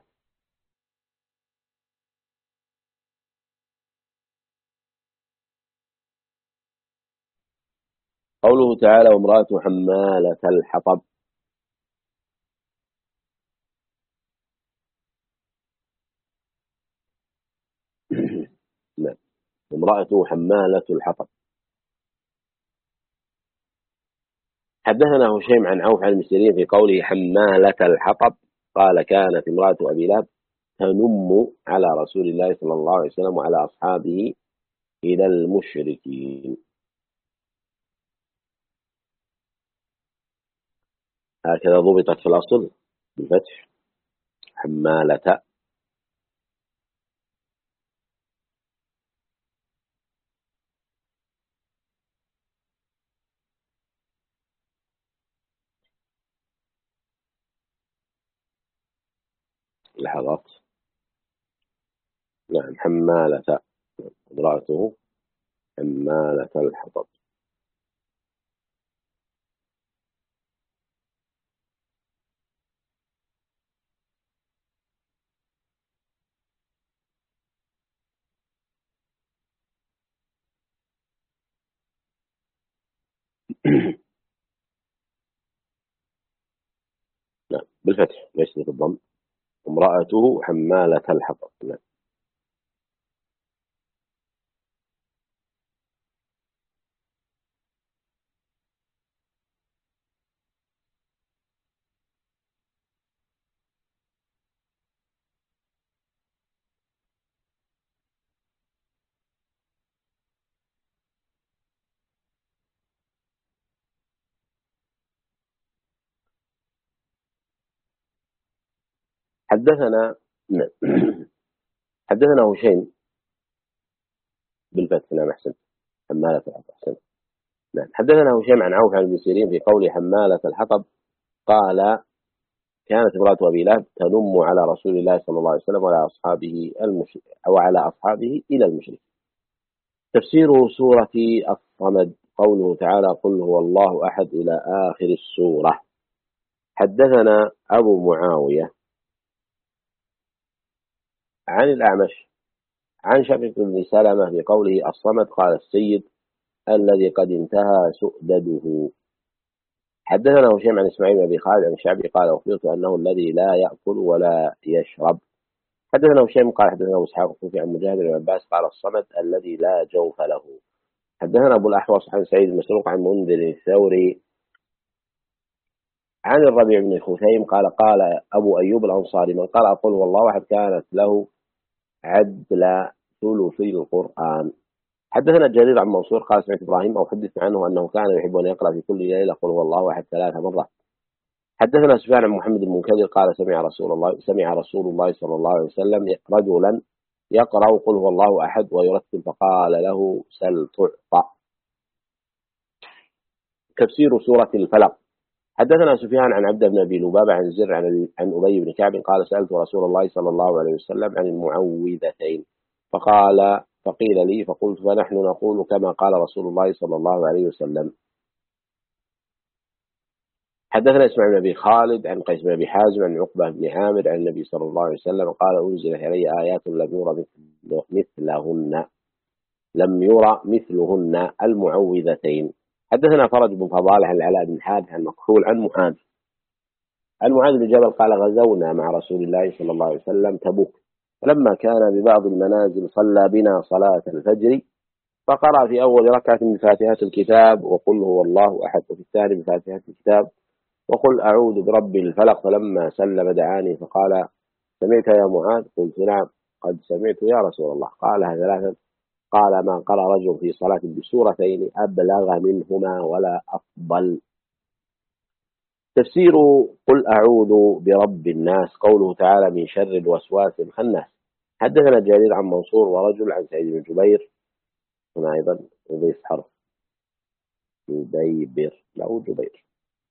S1: قوله تعالى وامرأته حمالة الحطب. نعم، امرأته حمالة الحطب. حدثنا هشيم عن عوف عن المسيرين في قوله حمالة الحطب قال كانت امرأة أبي لهب تنم على رسول الله صلى الله عليه وسلم وعلى أصحابه إلى المشركين. هكذا ضبطت في الأصل بالفتح حمالة. لحظات. نعم حمالة امرأته حمالة الحطب. نعم بالفتح ليس بالضم. امرأته حمالة الحطب. نعم. حدثنا حدثنا هشيم بالفتح. نعم أحسنت. حمالة الحطب. أحسنت. نعم. حدثنا هشيم عن عوف عن ابن سيرين في قول حمالة الحطب قال كانت امرأة أبي لهب تنم على رسول الله صلى الله عليه وسلم وعلى أصحابه أو على أصحابه إلى المشرك. تفسير سورة الصمد قوله تعالى قل هو الله أحد إلى آخر السورة. حدثنا أبو معاوية عن الأعمش عن شقيق بن سلمة في قوله الصمد قال السيد الذي قد انتهى سؤدده. حدثنا هشيم عن إسماعيل بن أبي خالد عن الشعبي قال أخبرت أنه الذي لا يأكل ولا يشرب. حدثنا هشيم قال حدثنا أبو إسحاق الكوفي عن مجاهد بن عباس قال الصمد الذي لا جوف له. حدثنا أبو الأحوص عن سعيد المسروق عن منذر الثوري عن الربيع بن خثيم قال قال أبو أيوب الأنصاري من قال أقول والله أحد كانت له عدل ثلثي القرآن. حدثنا جرير عن منصور قال سمعت إبراهيم أو حدث عنه أنه كان يحب أن يقرأ في كل ليلة قل هو الله أحد 3 مرات. حدثنا سفيان عن محمد المنكدر قال سمع رسول الله صلى الله عليه وسلم رجلا يقرأ قل هو الله أحد ويرتل فقال له سل تعطى. تفسير سورة الفلق. حدثنا سفيان عن عبد بن أبي لبابة عن زر عن أبي بن كعب قال سألت رسول الله صلى الله عليه وسلم عن المعوذتين فقيل لي فقلت فنحن نقول كما قال رسول الله صلى الله عليه وسلم. حدثنا اسماعيل بن أبي خالد عن قيس بن أبي حازم عن عقبة بن عامر عن النبي صلى الله عليه وسلم قال أنزل علي آيات لم يرى مثلهن المعوذتين. حدثنا فرج بن فضالة عن العلاء بن حارث عن مكحول عن معاذ بن جبل قال غزونا مع رسول الله صلى الله عليه وسلم تبوك فلما كان ببعض المنازل صلى بنا صلاة الفجر فقرأ في أول ركعة بفاتحة الكتاب وقل هو الله أحد وفي الثاني بفاتحة الكتاب وقل أعوذ برب الفلق فلما سلم دعاني فقال سمعت يا معاذ؟ قلت نعم قد سمعت يا رسول الله. قالها 3 قال ما قرأ رجل في صلاة بسورتين أبلغ منهما ولا أفضل. تفسير قل أعوذ برب الناس قوله تعالى من شر الوسواس الخناس. حدثنا جرير عن منصور ورجل عن سعيد بن جبير هنا أيضا يضيف حرف جبير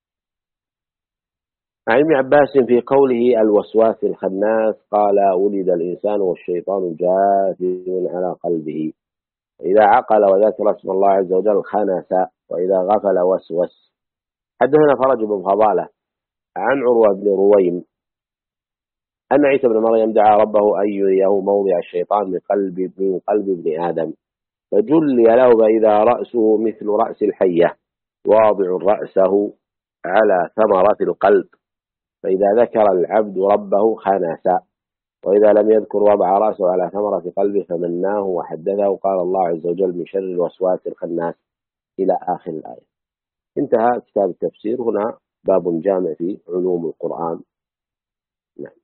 S1: عن ابن عباس في قوله الوسواس الخناس قال ولد الإنسان والشيطان جاثم على قلبه إذا عقل وذكر اسم الله عز وجل خنس وإذا غفل وسوس. حدثنا فرج بن فضالة عن عروة بن رويم أن عيسى بن مريم دعا ربه أن يريه موضع الشيطان من قلب ابن آدم فجلي له فإذا رأسه مثل رأس الحية واضع رأسه على ثمرة القلب فإذا ذكر العبد ربه خنس وإذا لم يذكر وضع رأسه على ثمرة قلبه فمناه وحدثه قال الله عز وجل من شر الوسواس الخناس إلى آخر الآية. انتهى كتاب التفسير. هنا باب جامع في علوم القرآن. نعم.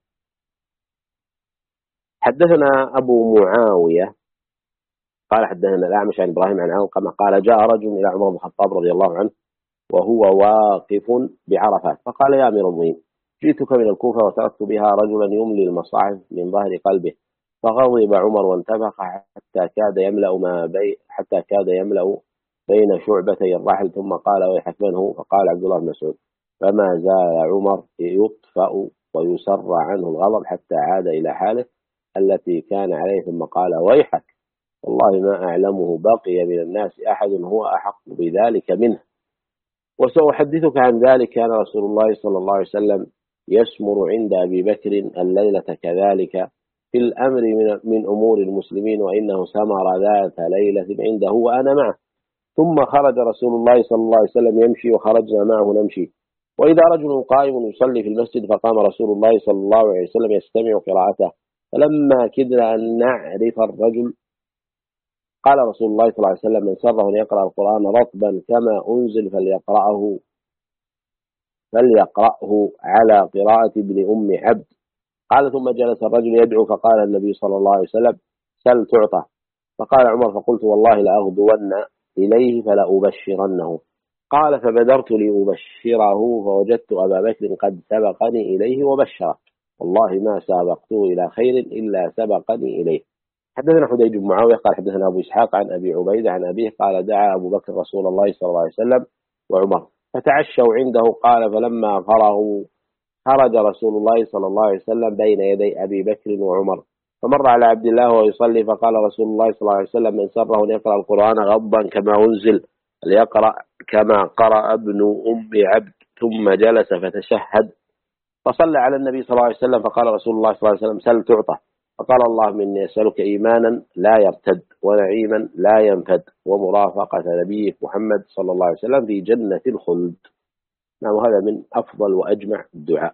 S1: حدثنا أبو معاوية قال حدثنا الأعمش عن إبراهيم عن علقمة قال جاء رجل إلى عمر بن الخطاب رضي الله عنه وهو واقف بعرفات فقال يا أمير المؤمنين جئتك من الكوفة وتركت بها رجلا يملي المصاحف من ظهر قلبه فغضب عمر وانتفخ حتى كاد يملأ بين شعبتي الرحل ثم قال ويحك من هو؟ فقال عبد الله بن مسعود فما زال عمر يطفأ ويسر عنه الغضب حتى عاد إلى حاله التي كان عليه ثم قال ويحك والله ما أعلمه بقي من الناس أحد هو أحق بذلك منه وسأحدثك عن ذلك. كان رسول الله صلى الله عليه وسلم يسمر عند أبي بكر الليلة كذلك في الأمر من أمور المسلمين وإنه سمر ذات ليلة عنده وأنا معه ثم خرج رسول الله صلى الله عليه وسلم يمشي وخرجنا معه نمشي وإذا رجل قائم يصلي في المسجد فقام رسول الله صلى الله عليه وسلم يستمع قراءته فلما كدنا أن نعرف الرجل قال رسول الله صلى الله عليه وسلم من سره أن يقرأ القرآن رطبا كما أنزل فليقرأه على قراءة ابن أم عبد. قال ثم جلس الرجل يدعو فقال النبي صلى الله عليه وسلم سل تعطى. فقال عمر فقلت والله لأغدون إليه فلأبشرنه. قال فبدرت لأبشره فوجدت أبا بكر قد سبقني إليه وبشره والله ما سابقته إلى خير إلا سبقني إليه. حدثنا حديج بن معاوية قال حدثنا أبو إسحاق عن أبي عبيدة عن أبيه قال دعا أبو بكر رسول الله صلى الله عليه وسلم وعمر فتعشوا عنده قال فلما فرغوا خرج رسول الله صلى الله عليه وسلم بين يدي أبي بكر وعمر فمر على عبد الله وهو يصلي فقال رسول الله صلى الله عليه وسلم من سره أن يقرأ القرآن غضا كما أنزل ليقرأ كما قرأ ابن أم عبد ثم جلس فتشهد فصلى على النبي صلى الله عليه وسلم فقال رسول الله صلى الله عليه وسلم سل تعطى فقال اللهم إني أسألك إيمانا لا يرتد ونعيما لا ينفد ومرافقة نبيك محمد صلى الله عليه وسلم في جنة الخلد. نعم هذا من أفضل وأجمع الدعاء.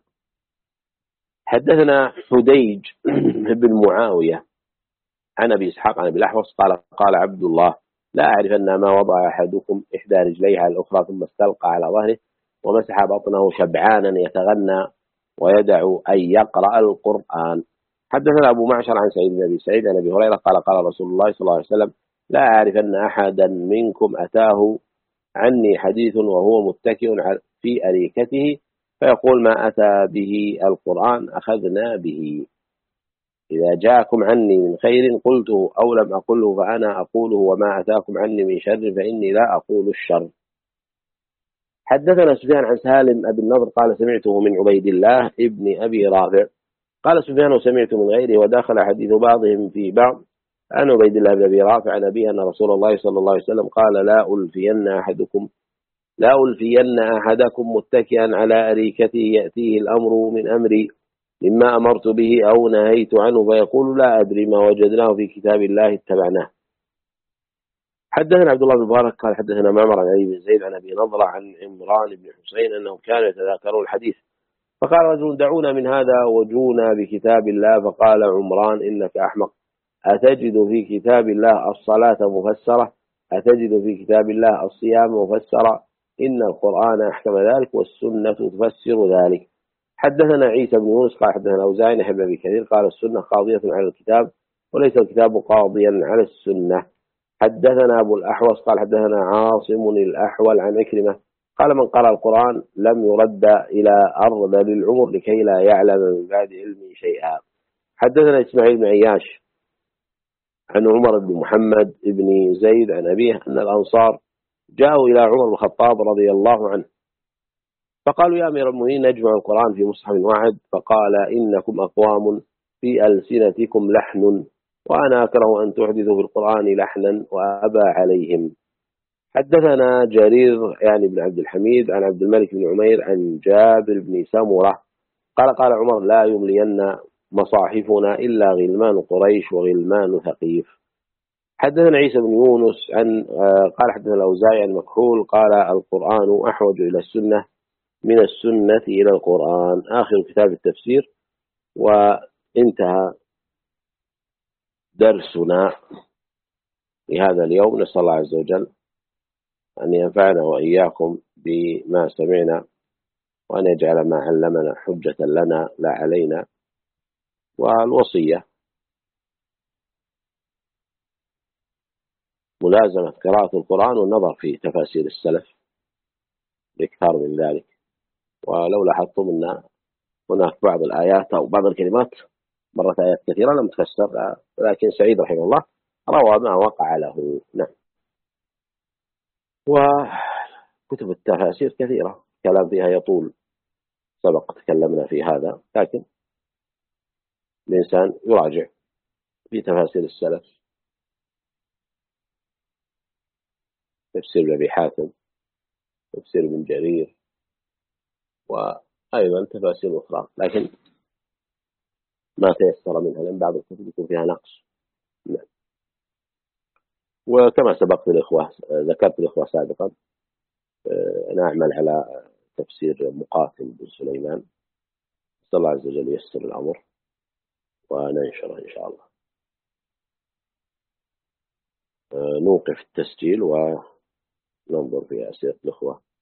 S1: حدثنا حديج بن معاوية عن أبي إسحاق عن أبي الأحوص قال عبد الله لا أعرف أن ما وضع أحدكم إحدى رجليه على الأخرى ثم استلقى على ظهره ومسح بطنه شبعانا يتغنى ويدع أن يقرأ القرآن. حدثنا أبو معشر عن سعيد بن أبي سعيد عن أبي هريرة قال رسول الله صلى الله عليه وسلم لا أعرف أن أحدا منكم أتاه عني حديث وهو متكئ في أريكته فيقول ما أتى به القرآن أخذنا به. إذا جاءكم عني من خير قلته أو لم أقله فأنا أقوله وما أتاكم عني من شر فإني لا أقول الشر. حدثنا سفيان عن سالم أبي النضر قال سمعته من عبيد الله ابن أبي رافع قال سفيان وسمعت من غيره ودخل حديث بعضهم في بعض عن عبيد الله بن أبي رافع عن أبيه أن رسول الله صلى الله عليه وسلم قال لا ألفين أحدكم متكئا على أريكته يأتيه الأمر من أمري مما أمرت به أو نهيت عنه فيقول لا أدري ما وجدناه في كتاب الله اتبعناه. حدثنا عبد الله بن مبارك قال حدثنا معمر عن علي بن زيد عن أبي نضرة عن عمران بن حسين أنهم كانوا يتذاكرون الحديث فقال رجل دعونا من هذا وجونا بكتاب الله فقال عمران إنك أحمق أتجد في كتاب الله الصلاة مفسرة أتجد في كتاب الله الصيام مفسرة إن القرآن أحكم ذلك والسنة تفسر ذلك. حدثنا عيسى بن يونس قال حدثنا أوزاعي نحن أبي كثير قال السنة قاضية على الكتاب وليس الكتاب قاضيا على السنة. حدثنا أبو الأحوص قال حدثنا عاصم الأحول عن عكرمة قال من قرأ القرآن لم يرد إلى أرض للعمر لكي لا يعلم من بعد علمه شيئا. حدثنا إسماعيل بن عياش عن عمر بن محمد بن زيد عن أبيه أن الأنصار جاءوا إلى عمر بن الخطاب رضي الله عنه فقالوا يا أمير المؤمنين نجمع القرآن في مصحف واحد فقال إنكم أقوام في ألسنتكم لحن وأنا أكره أن تحدثوا في القرآن لحنا وأبى عليهم. حدثنا جرير يعني بن عبد الحميد عن عبد الملك بن عمير عن جابر بن سمرة قال عمر لا يملين مصاحفنا إلا غلمان قريش وغلمان ثقيف. حدثنا عيسى بن يونس قال حدثنا الأوزاعي عن مكحول قال القرآن أحوج إلى السنة من السنة إلى القرآن. آخر كتاب التفسير وانتهى درسنا لهذا اليوم. نسأل الله عز وجل أن ينفعنا وإياكم بما سمعنا وأن يجعل ما علمنا حجة لنا لا علينا. والوصية ملازمة قراءة القرآن والنظر في تفاسير السلف بإكثار من ذلك. ولو لاحظتم أن هناك بعض الآيات أو بعض الكلمات مرت آيات كثيرة لم تفسر لكن سعيد رحمه الله روى ما وقع له. نعم. وكتب التفاسير كثيرة كلام فيها يطول سبق تكلمنا في هذا لكن الإنسان يراجع في تفاسير السلف تفسير ابن أبي حاتم تفسير ابن جرير وأيضا تفاسير أخرى لكن ما تيسر منها لأن بعض الكتب يكون فيها نقص. وكما سبقت الإخوة ذكرت الإخوة سابقا نعمل على تفسير مقاتل بن سليمان نسأل الله عز وجل ييسر الأمر وننشره إن شاء الله. نوقف التسجيل وننظر في أسئلة الإخوة.